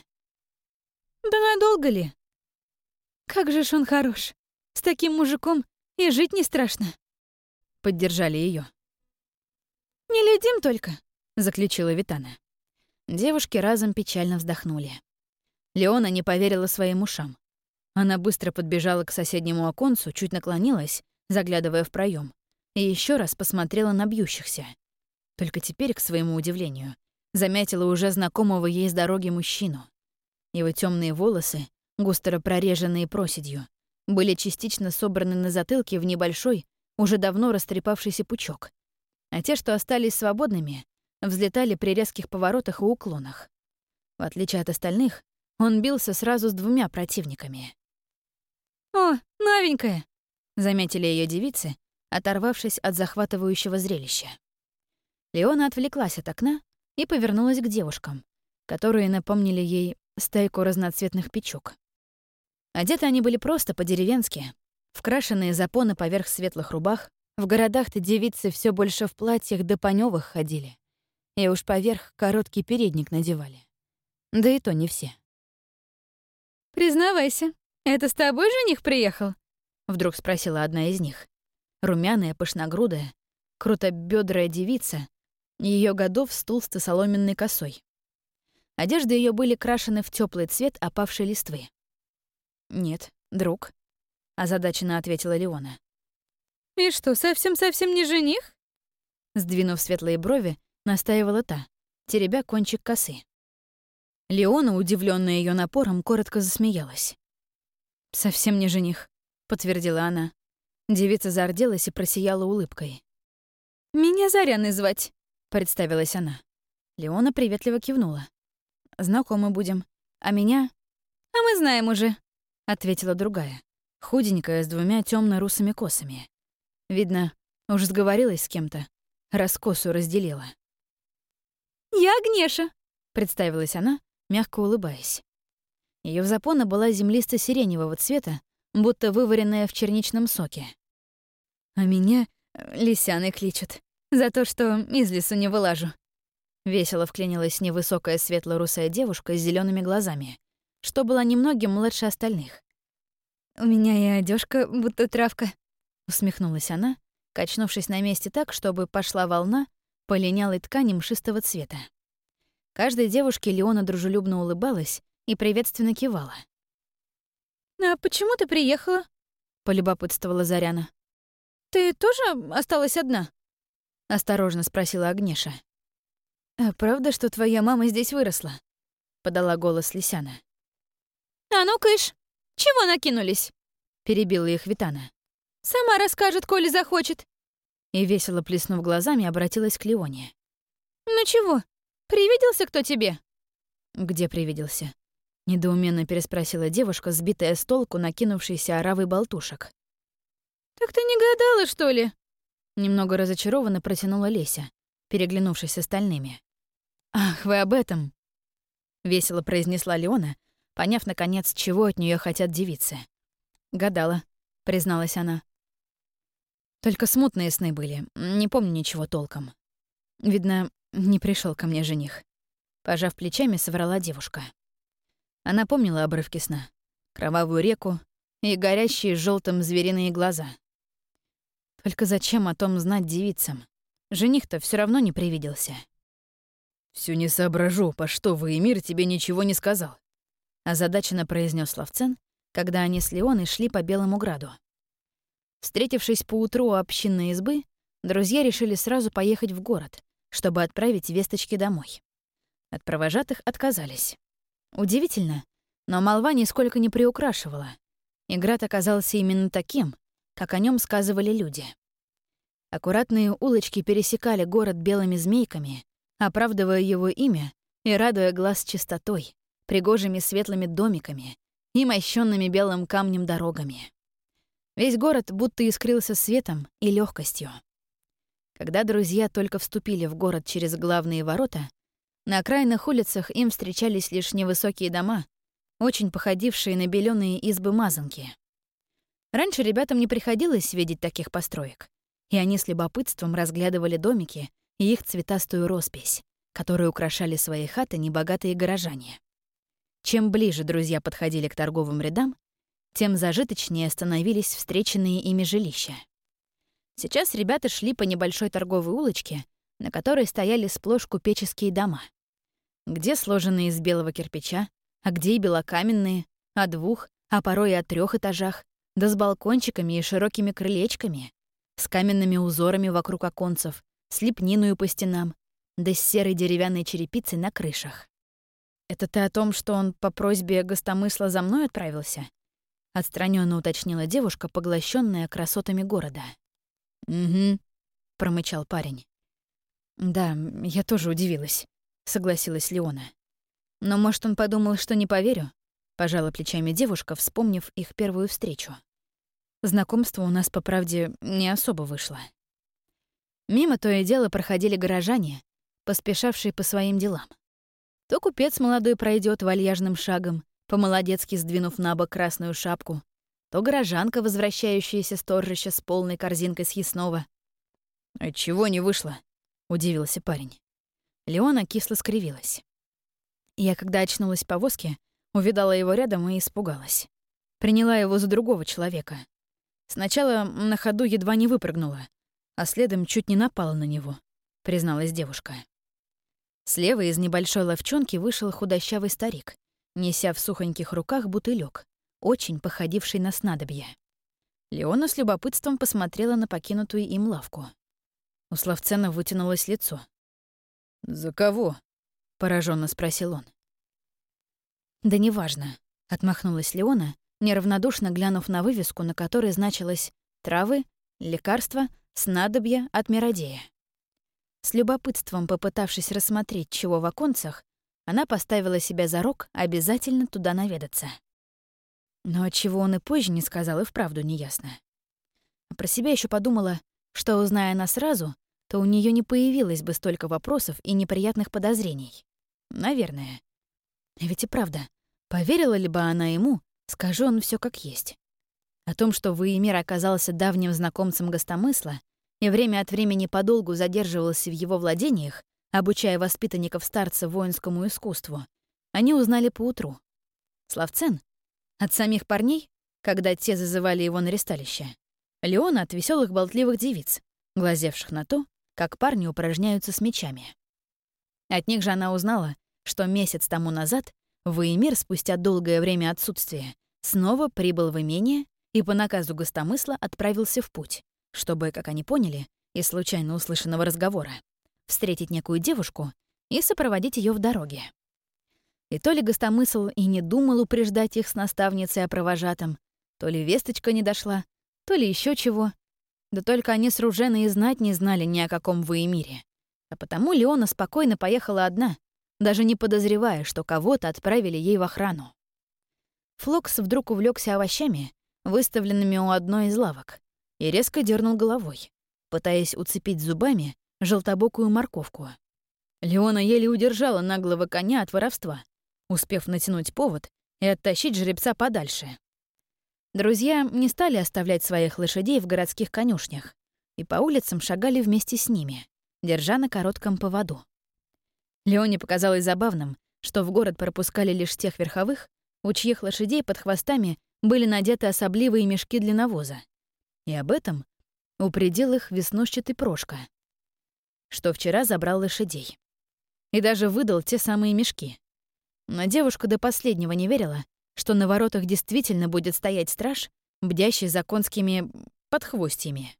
Да надолго ли? Как же ж он хорош. С таким мужиком и жить не страшно. Поддержали ее. Не ледим только, заключила Витана. Девушки разом печально вздохнули. Леона не поверила своим ушам. Она быстро подбежала к соседнему оконцу, чуть наклонилась, заглядывая в проем, и еще раз посмотрела на бьющихся. Только теперь, к своему удивлению, заметила уже знакомого ей с дороги мужчину. Его темные волосы, густо прореженные проседью, были частично собраны на затылке в небольшой, уже давно растрепавшийся пучок, а те, что остались свободными, взлетали при резких поворотах и уклонах. В отличие от остальных, он бился сразу с двумя противниками. «О, новенькая!» — заметили ее девицы, оторвавшись от захватывающего зрелища. Леона отвлеклась от окна и повернулась к девушкам, которые напомнили ей стайку разноцветных печук. Одеты они были просто по-деревенски, вкрашенные запоны поверх светлых рубах. В городах-то девицы все больше в платьях да панёвых ходили, и уж поверх короткий передник надевали. Да и то не все. «Признавайся, это с тобой жених приехал?» — вдруг спросила одна из них. Румяная, пышногрудая, крутобёдрая девица, ее годов с толстой соломенной косой. Одежды ее были крашены в теплый цвет опавшей листвы. «Нет, друг», — озадаченно ответила Леона. «И что, совсем-совсем не жених?» Сдвинув светлые брови, настаивала та, теребя кончик косы. Леона, удивленная ее напором, коротко засмеялась. «Совсем не жених», — подтвердила она. Девица зарделась и просияла улыбкой. «Меня Заряной звать», — представилась она. Леона приветливо кивнула. «Знакомы будем. А меня?» «А мы знаем уже», — ответила другая, худенькая, с двумя темно-русыми косами. Видно, уж сговорилась с кем-то, раз косу разделила. «Я Агнеша», — представилась она, мягко улыбаясь. Ее запона была землисто-сиреневого цвета, будто вываренная в черничном соке. «А меня Лисяной кличут за то, что из лесу не вылажу». Весело вклинилась невысокая светло-русая девушка с зелеными глазами, что была немногим младше остальных. «У меня и одежка будто травка», — усмехнулась она, качнувшись на месте так, чтобы пошла волна по линялой ткани мшистого цвета. Каждой девушке Леона дружелюбно улыбалась и приветственно кивала. «А почему ты приехала?» — полюбопытствовала Заряна. «Ты тоже осталась одна?» — осторожно спросила Агнеша. «А правда, что твоя мама здесь выросла?» — подала голос Лисяна. «А ну, кыш! Чего накинулись?» — перебила их Витана. «Сама расскажет, коли захочет». И, весело плеснув глазами, обратилась к Леоне. «Ну чего, привиделся кто тебе?» «Где привиделся?» — недоуменно переспросила девушка, сбитая с толку накинувшейся оравой болтушек. «Так ты не гадала, что ли?» Немного разочарованно протянула Леся, переглянувшись с остальными. «Ах, вы об этом!» — весело произнесла Леона, поняв, наконец, чего от нее хотят девицы. «Гадала», — призналась она. «Только смутные сны были, не помню ничего толком. Видно, не пришел ко мне жених». Пожав плечами, соврала девушка. Она помнила обрывки сна, кровавую реку и горящие желтым звериные глаза. Только зачем о том знать девицам? Жених-то все равно не привиделся. «Всё не соображу, по что Воемир тебе ничего не сказал», — озадаченно произнес Лавцен, когда они с Леоной шли по Белому Граду. Встретившись поутру у общинной избы, друзья решили сразу поехать в город, чтобы отправить весточки домой. От провожатых отказались. Удивительно, но молва нисколько не приукрашивала. И град оказался именно таким, как о нем сказывали люди. Аккуратные улочки пересекали город белыми змейками, оправдывая его имя и радуя глаз чистотой, пригожими светлыми домиками и мощенными белым камнем дорогами. Весь город будто искрился светом и легкостью. Когда друзья только вступили в город через главные ворота, на окраинных улицах им встречались лишь невысокие дома, очень походившие на белёные избы-мазанки. Раньше ребятам не приходилось видеть таких построек, и они с любопытством разглядывали домики и их цветастую роспись, которые украшали свои хаты небогатые горожане. Чем ближе друзья подходили к торговым рядам, тем зажиточнее становились встреченные ими жилища. Сейчас ребята шли по небольшой торговой улочке, на которой стояли сплошь купеческие дома. Где сложенные из белого кирпича, а где и белокаменные, о двух, а порой и о трех этажах, да с балкончиками и широкими крылечками, с каменными узорами вокруг оконцев, с лепниною по стенам, да с серой деревянной черепицей на крышах. «Это ты о том, что он по просьбе гостомысла за мной отправился?» — отстраненно уточнила девушка, поглощенная красотами города. «Угу», — промычал парень. «Да, я тоже удивилась», — согласилась Леона. «Но, может, он подумал, что не поверю?» — пожала плечами девушка, вспомнив их первую встречу. Знакомство у нас, по правде, не особо вышло. Мимо то и дело проходили горожане, поспешавшие по своим делам. То купец молодой пройдет вальяжным шагом, по-молодецки сдвинув на бок красную шапку, то горожанка, возвращающаяся с торжища с полной корзинкой съестного. «Отчего не вышло?» — удивился парень. Леона кисло скривилась. Я, когда очнулась в повозке, увидала его рядом и испугалась. Приняла его за другого человека. Сначала на ходу едва не выпрыгнула, а следом чуть не напала на него, призналась девушка. Слева из небольшой ловчонки вышел худощавый старик, неся в сухоньких руках бутылек, очень походивший на снадобье. Леона с любопытством посмотрела на покинутую им лавку. У Славцена вытянулось лицо. «За кого?» — пораженно спросил он. «Да неважно», — отмахнулась Леона, неравнодушно глянув на вывеску, на которой значилось «Травы, лекарства, снадобья от миродея». С любопытством попытавшись рассмотреть, чего в оконцах, она поставила себя за рог обязательно туда наведаться. Но отчего он и позже не сказал, и вправду неясно. А про себя еще подумала, что, узная она сразу, то у нее не появилось бы столько вопросов и неприятных подозрений. Наверное. Ведь и правда, поверила ли бы она ему, скажи он все как есть. О том, что Воемир оказался давним знакомцем гостомысла и время от времени подолгу задерживался в его владениях, обучая воспитанников старца воинскому искусству, они узнали поутру. Славцен — от самих парней, когда те зазывали его на ристалище, Леона — от веселых болтливых девиц, глазевших на то, как парни упражняются с мечами. От них же она узнала, что месяц тому назад Воемир, спустя долгое время отсутствия, снова прибыл в имение и по наказу гостомысла отправился в путь, чтобы, как они поняли, из случайно услышанного разговора, встретить некую девушку и сопроводить ее в дороге. И то ли гостомысл и не думал упреждать их с наставницей о провожатом, то ли весточка не дошла, то ли еще чего. Да только они с Руженой и знать не знали ни о каком Воемире. А потому Леона спокойно поехала одна, даже не подозревая, что кого-то отправили ей в охрану. Флокс вдруг увлекся овощами, выставленными у одной из лавок, и резко дернул головой, пытаясь уцепить зубами желтобокую морковку. Леона еле удержала наглого коня от воровства, успев натянуть повод и оттащить жеребца подальше. Друзья не стали оставлять своих лошадей в городских конюшнях и по улицам шагали вместе с ними, держа на коротком поводу. Леоне показалось забавным, что в город пропускали лишь тех верховых, у чьих лошадей под хвостами были надеты особливые мешки для навоза. И об этом упредил их веснушчатый Прошка, что вчера забрал лошадей. И даже выдал те самые мешки. Но девушка до последнего не верила, что на воротах действительно будет стоять страж, бдящий за конскими подхвостьями.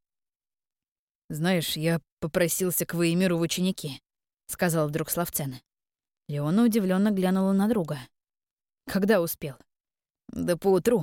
«Знаешь, я попросился к Воемиру в ученики», — сказал вдруг Славцен. Леона удивленно глянула на друга. «Когда успел?» «Да поутру».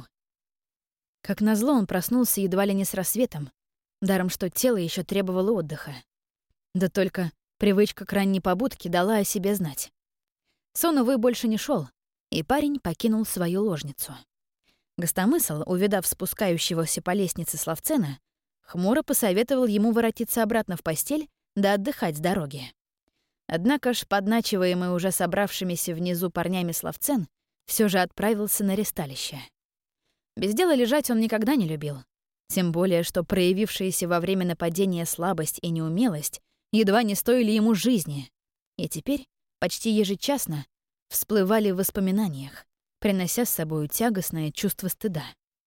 Как назло, он проснулся едва ли не с рассветом, даром что тело еще требовало отдыха. Да только привычка к ранней побудке дала о себе знать. Сон, увы, больше не шел, и парень покинул свою ложницу. Гостомысл, увидав спускающегося по лестнице Славцена, хмуро посоветовал ему воротиться обратно в постель да отдыхать с дороги. Однако ж, подначиваемый уже собравшимися внизу парнями Славцен, все же отправился на ристалище. Без дела лежать он никогда не любил. Тем более, что проявившиеся во время нападения слабость и неумелость едва не стоили ему жизни. И теперь, почти ежечасно, всплывали в воспоминаниях, принося с собой тягостное чувство стыда.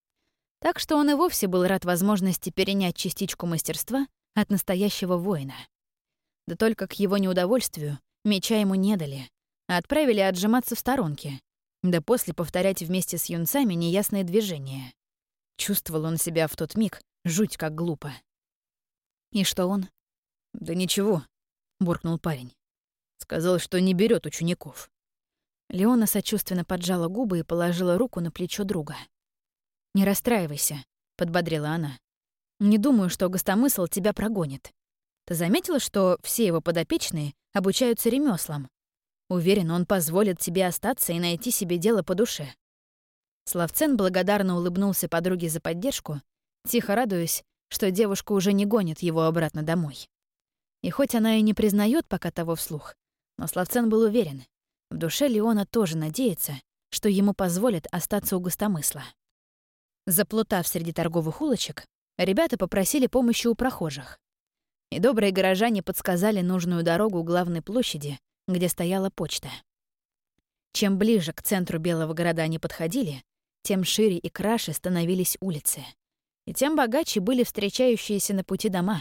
Так что он и вовсе был рад возможности перенять частичку мастерства от настоящего воина. Да только к его неудовольствию меча ему не дали, а отправили отжиматься в сторонке, да после повторять вместе с юнцами неясные движения. Чувствовал он себя в тот миг жуть как глупо. И что он? «Да ничего», — буркнул парень. «Сказал, что не берет учеников». Леона сочувственно поджала губы и положила руку на плечо друга. «Не расстраивайся», — подбодрила она. «Не думаю, что Гостомысл тебя прогонит. Ты заметила, что все его подопечные обучаются ремёслам? Уверен, он позволит тебе остаться и найти себе дело по душе». Славцен благодарно улыбнулся подруге за поддержку, тихо радуясь, что девушка уже не гонит его обратно домой. И хоть она и не признает пока того вслух, но Славцен был уверен, в душе Леона тоже надеется, что ему позволят остаться у Гостомысла. Заплутав среди торговых улочек, ребята попросили помощи у прохожих. И добрые горожане подсказали нужную дорогу главной площади, где стояла почта. Чем ближе к центру Белого города они подходили, тем шире и краше становились улицы, и тем богаче были встречающиеся на пути дома.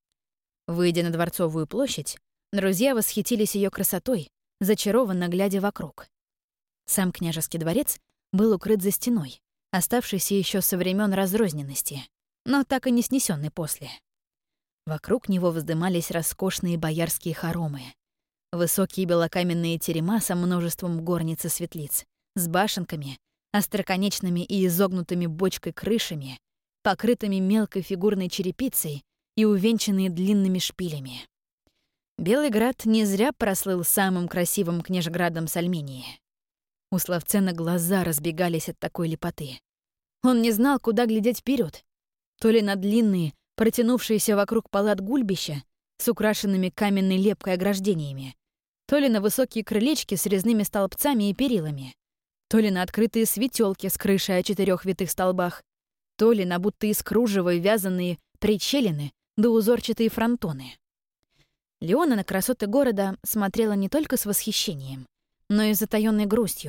Выйдя на Дворцовую площадь, друзья восхитились ее красотой, зачарованно глядя вокруг. Сам княжеский дворец был укрыт за стеной, оставшейся еще со времен разрозненности, но так и не снесенный после. Вокруг него вздымались роскошные боярские хоромы, высокие белокаменные терема со множеством горниц и светлиц, с башенками, остроконечными и изогнутыми бочкой крышами, покрытыми мелкой фигурной черепицей и увенчанные длинными шпилями. Белый град не зря прослыл самым красивым княжградом Сальмении. У Славцена глаза разбегались от такой лепоты. Он не знал, куда глядеть вперед, то ли на длинные, протянувшиеся вокруг палат гульбища с украшенными каменной лепкой ограждениями, то ли на высокие крылечки с резными столбцами и перилами, то ли на открытые светелки с крышей о четырех витых столбах, то ли на будто из кружева вязаные причелины да узорчатые фронтоны. Леона на красоты города смотрела не только с восхищением, но и с затаённой грустью.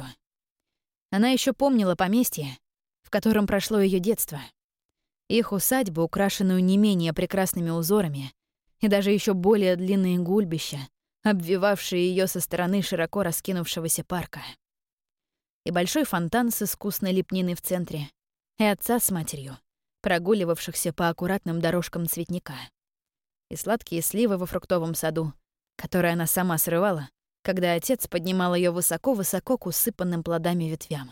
Она еще помнила поместье, в котором прошло ее детство. Их усадьбу, украшенную не менее прекрасными узорами, и даже еще более длинные гульбища, обвивавшие ее со стороны широко раскинувшегося парка. И большой фонтан с искусной лепниной в центре, и отца с матерью, прогуливавшихся по аккуратным дорожкам цветника, и сладкие сливы во фруктовом саду, которые она сама срывала, когда отец поднимал ее высоко-высоко к усыпанным плодами ветвям.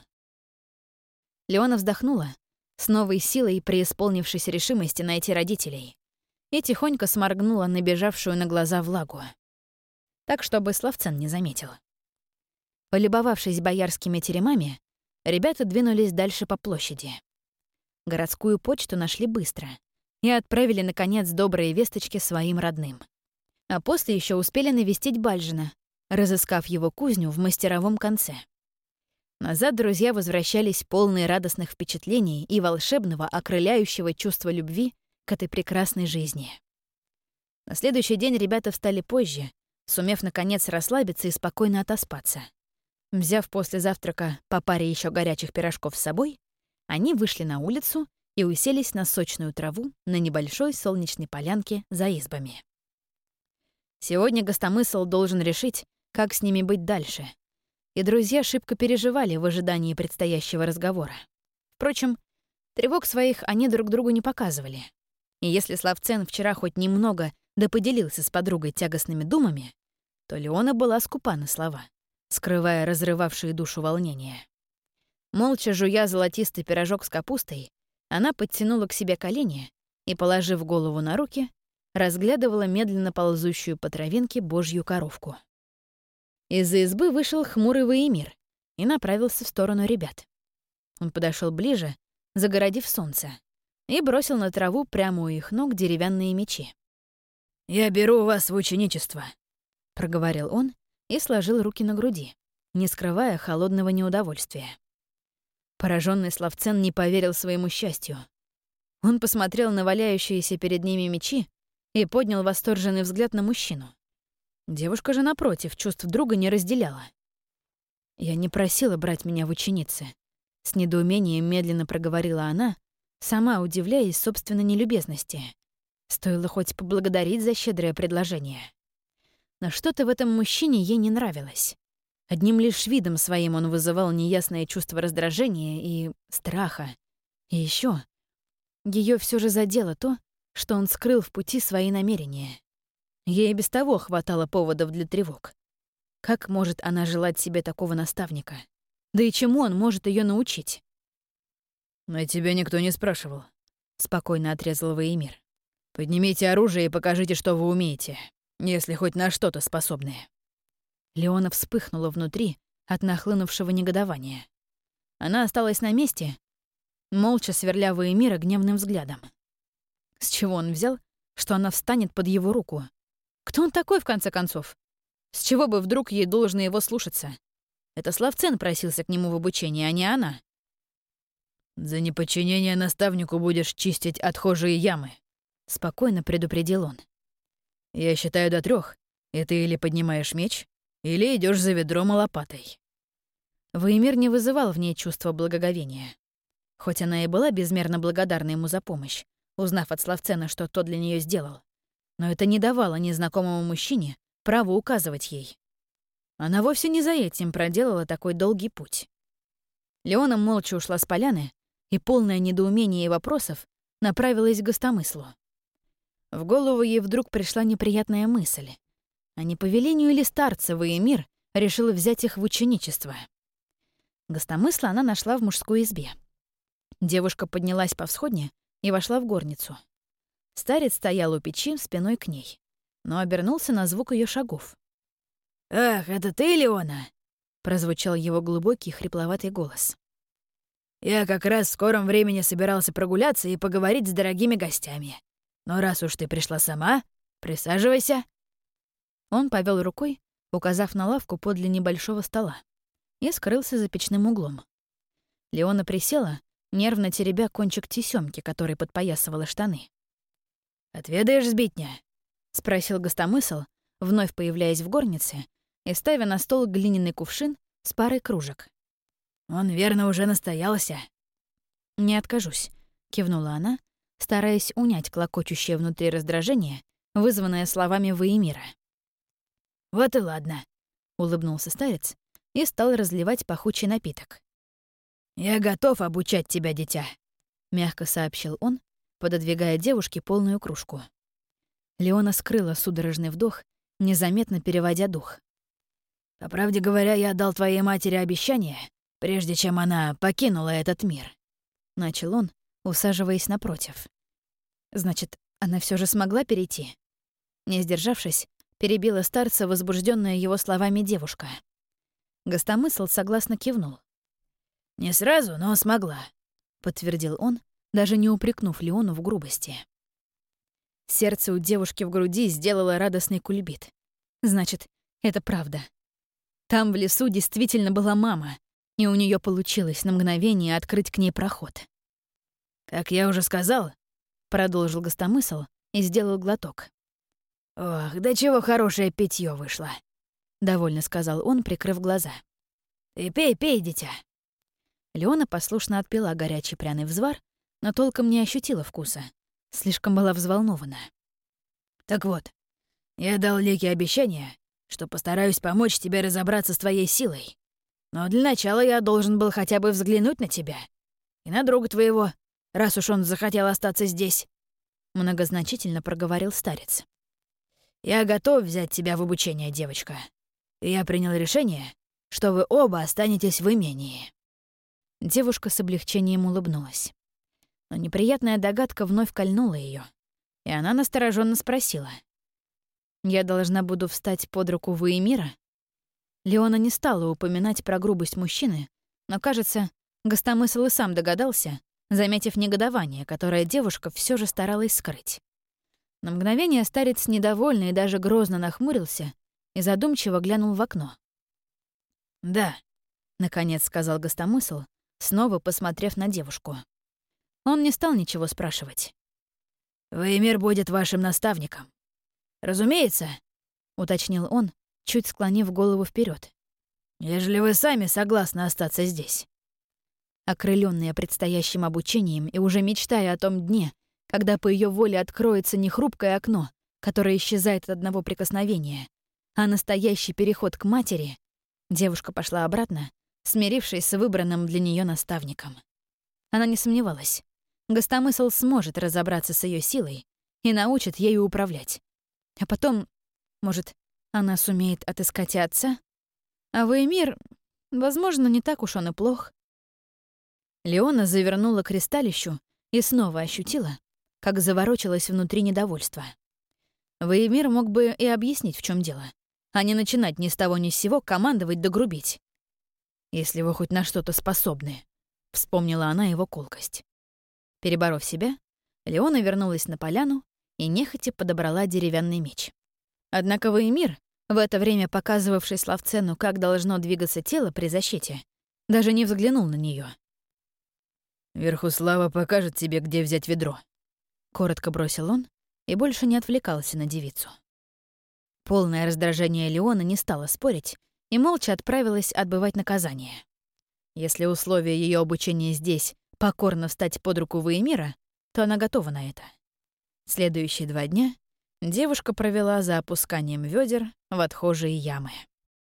Леона вздохнула, с новой силой преисполнившись решимости найти родителей, и тихонько сморгнула набежавшую на глаза влагу, так, чтобы Славцен не заметил. Полюбовавшись боярскими теремами, ребята двинулись дальше по площади. Городскую почту нашли быстро и отправили, наконец, добрые весточки своим родным. А после еще успели навестить Бальжина, разыскав его кузню в мастеровом конце. Назад друзья возвращались полные радостных впечатлений и волшебного, окрыляющего чувства любви к этой прекрасной жизни. На следующий день ребята встали позже, сумев, наконец, расслабиться и спокойно отоспаться. Взяв после завтрака по паре еще горячих пирожков с собой, они вышли на улицу и уселись на сочную траву на небольшой солнечной полянке за избами. Сегодня Гостомысл должен решить, как с ними быть дальше, и друзья шибко переживали в ожидании предстоящего разговора. Впрочем, тревог своих они друг другу не показывали. И если Славцен вчера хоть немного да поделился с подругой тягостными думами, то Леона была скупа на слова, скрывая разрывавшие душу волнения. Молча жуя золотистый пирожок с капустой, она подтянула к себе колени и, положив голову на руки, разглядывала медленно ползущую по травинке божью коровку. Из-за избы вышел хмурый Воемир и направился в сторону ребят. Он подошел ближе, загородив солнце, и бросил на траву прямо у их ног деревянные мечи. «Я беру вас в ученичество», — проговорил он и сложил руки на груди, не скрывая холодного неудовольствия. Пораженный Славцен не поверил своему счастью. Он посмотрел на валяющиеся перед ними мечи и поднял восторженный взгляд на мужчину. Девушка же, напротив, чувств друга не разделяла. «Я не просила брать меня в ученицы», — с недоумением медленно проговорила она, сама удивляясь собственной нелюбезности. Стоило хоть поблагодарить за щедрое предложение. Но что-то в этом мужчине ей не нравилось. Одним лишь видом своим он вызывал неясное чувство раздражения и страха. И еще ее все же задело то, что он скрыл в пути свои намерения. Ей и без того хватало поводов для тревог. Как может она желать себе такого наставника? Да и чему он может ее научить? «Но тебя никто не спрашивал», — спокойно отрезал Ваемир. «Поднимите оружие и покажите, что вы умеете, если хоть на что-то способны». Леона вспыхнула внутри от нахлынувшего негодования. Она осталась на месте, молча сверля Ваемира гневным взглядом. С чего он взял, что она встанет под его руку? Кто он такой, в конце концов? С чего бы вдруг ей должно его слушаться? Это Славцен просился к нему в обучение, а не она. «За неподчинение наставнику будешь чистить отхожие ямы», — спокойно предупредил он. «Я считаю до трех, и ты или поднимаешь меч, или идешь за ведром и лопатой». Ваемир не вызывал в ней чувства благоговения. Хоть она и была безмерно благодарна ему за помощь, узнав от Славцена, что тот для нее сделал, но это не давало незнакомому мужчине права указывать ей. Она вовсе не за этим проделала такой долгий путь. Леона молча ушла с поляны и, полное недоумения и вопросов, направилась к гостомыслу. В голову ей вдруг пришла неприятная мысль. А не по велению ли старца Ваемир решила взять их в ученичество? Гостомысла она нашла в мужской избе. Девушка поднялась по всходне и вошла в горницу. Старец стоял у печи спиной к ней, но обернулся на звук ее шагов. «Ах, это ты, Леона?» — прозвучал его глубокий хрипловатый голос. «Я как раз в скором времени собирался прогуляться и поговорить с дорогими гостями. Но раз уж ты пришла сама, присаживайся». Он повел рукой, указав на лавку подле небольшого стола, и скрылся за печным углом. Леона присела, нервно теребя кончик тесёмки, который подпоясывала штаны. «Отведаешь, сбитня?» — спросил гостомысл, вновь появляясь в горнице и ставя на стол глиняный кувшин с парой кружек. «Он, верно, уже настоялся». «Не откажусь», — кивнула она, стараясь унять клокочущее внутри раздражение, вызванное словами Ваемира. «Вот и ладно», — улыбнулся старец и стал разливать пахучий напиток. «Я готов обучать тебя, дитя», — мягко сообщил он, пододвигая девушке полную кружку. Леона скрыла судорожный вдох, незаметно переводя дух. «По правде говоря, я дал твоей матери обещание, прежде чем она покинула этот мир», — начал он, усаживаясь напротив. «Значит, она все же смогла перейти?» Не сдержавшись, перебила старца, возбужденная его словами девушка. Гостомысл согласно кивнул. «Не сразу, но смогла», — подтвердил он, даже не упрекнув Леону в грубости. Сердце у девушки в груди сделало радостный кульбит. Значит, это правда. Там в лесу действительно была мама, и у нее получилось на мгновение открыть к ней проход. «Как я уже сказал», — продолжил гостомысл и сделал глоток. «Ох, да чего хорошее питье вышло», — довольно сказал он, прикрыв глаза. «Ты пей, пей, дитя». Леона послушно отпила горячий пряный взвар, но толком не ощутила вкуса. Слишком была взволнована. «Так вот, я дал Леке обещание, что постараюсь помочь тебе разобраться с твоей силой. Но для начала я должен был хотя бы взглянуть на тебя. И на друга твоего, раз уж он захотел остаться здесь», — многозначительно проговорил старец. «Я готов взять тебя в обучение, девочка. И я принял решение, что вы оба останетесь в имении». Девушка с облегчением улыбнулась. Но неприятная догадка вновь кольнула ее, и она настороженно спросила. «Я должна буду встать под руку Ваемира?» Леона не стала упоминать про грубость мужчины, но, кажется, гостомысл и сам догадался, заметив негодование, которое девушка все же старалась скрыть. На мгновение старец недовольно и даже грозно нахмурился и задумчиво глянул в окно. «Да», — наконец сказал гостомысл, снова посмотрев на девушку. Он не стал ничего спрашивать. «Ваемир будет вашим наставником. Разумеется, — уточнил он, чуть склонив голову вперед. «Ежели вы сами согласны остаться здесь». Окрылённая предстоящим обучением и уже мечтая о том дне, когда по ее воле откроется не хрупкое окно, которое исчезает от одного прикосновения, а настоящий переход к матери, девушка пошла обратно, смирившись с выбранным для нее наставником. Она не сомневалась. Гостомысл сможет разобраться с ее силой и научит ею управлять. А потом, может, она сумеет отыскать и отца? А Веймир, возможно, не так уж он и плох. Леона завернула к кристаллищу и снова ощутила, как заворочилось внутри недовольство. Веймир мог бы и объяснить, в чем дело, а не начинать ни с того ни с сего командовать да грубить. «Если вы хоть на что-то способны», — вспомнила она его колкость. Переборов себя, Леона вернулась на поляну и нехотя подобрала деревянный меч. Однако Веймир, в это время показывавший Славцену, как должно двигаться тело при защите, даже не взглянул на нее. «Верхуслава покажет тебе, где взять ведро», — коротко бросил он и больше не отвлекался на девицу. Полное раздражение Леона не стала спорить и молча отправилась отбывать наказание. Если условие ее обучения здесь — покорно встать под руку Веймира, то она готова на это. Следующие два дня девушка провела за опусканием ведер в отхожие ямы.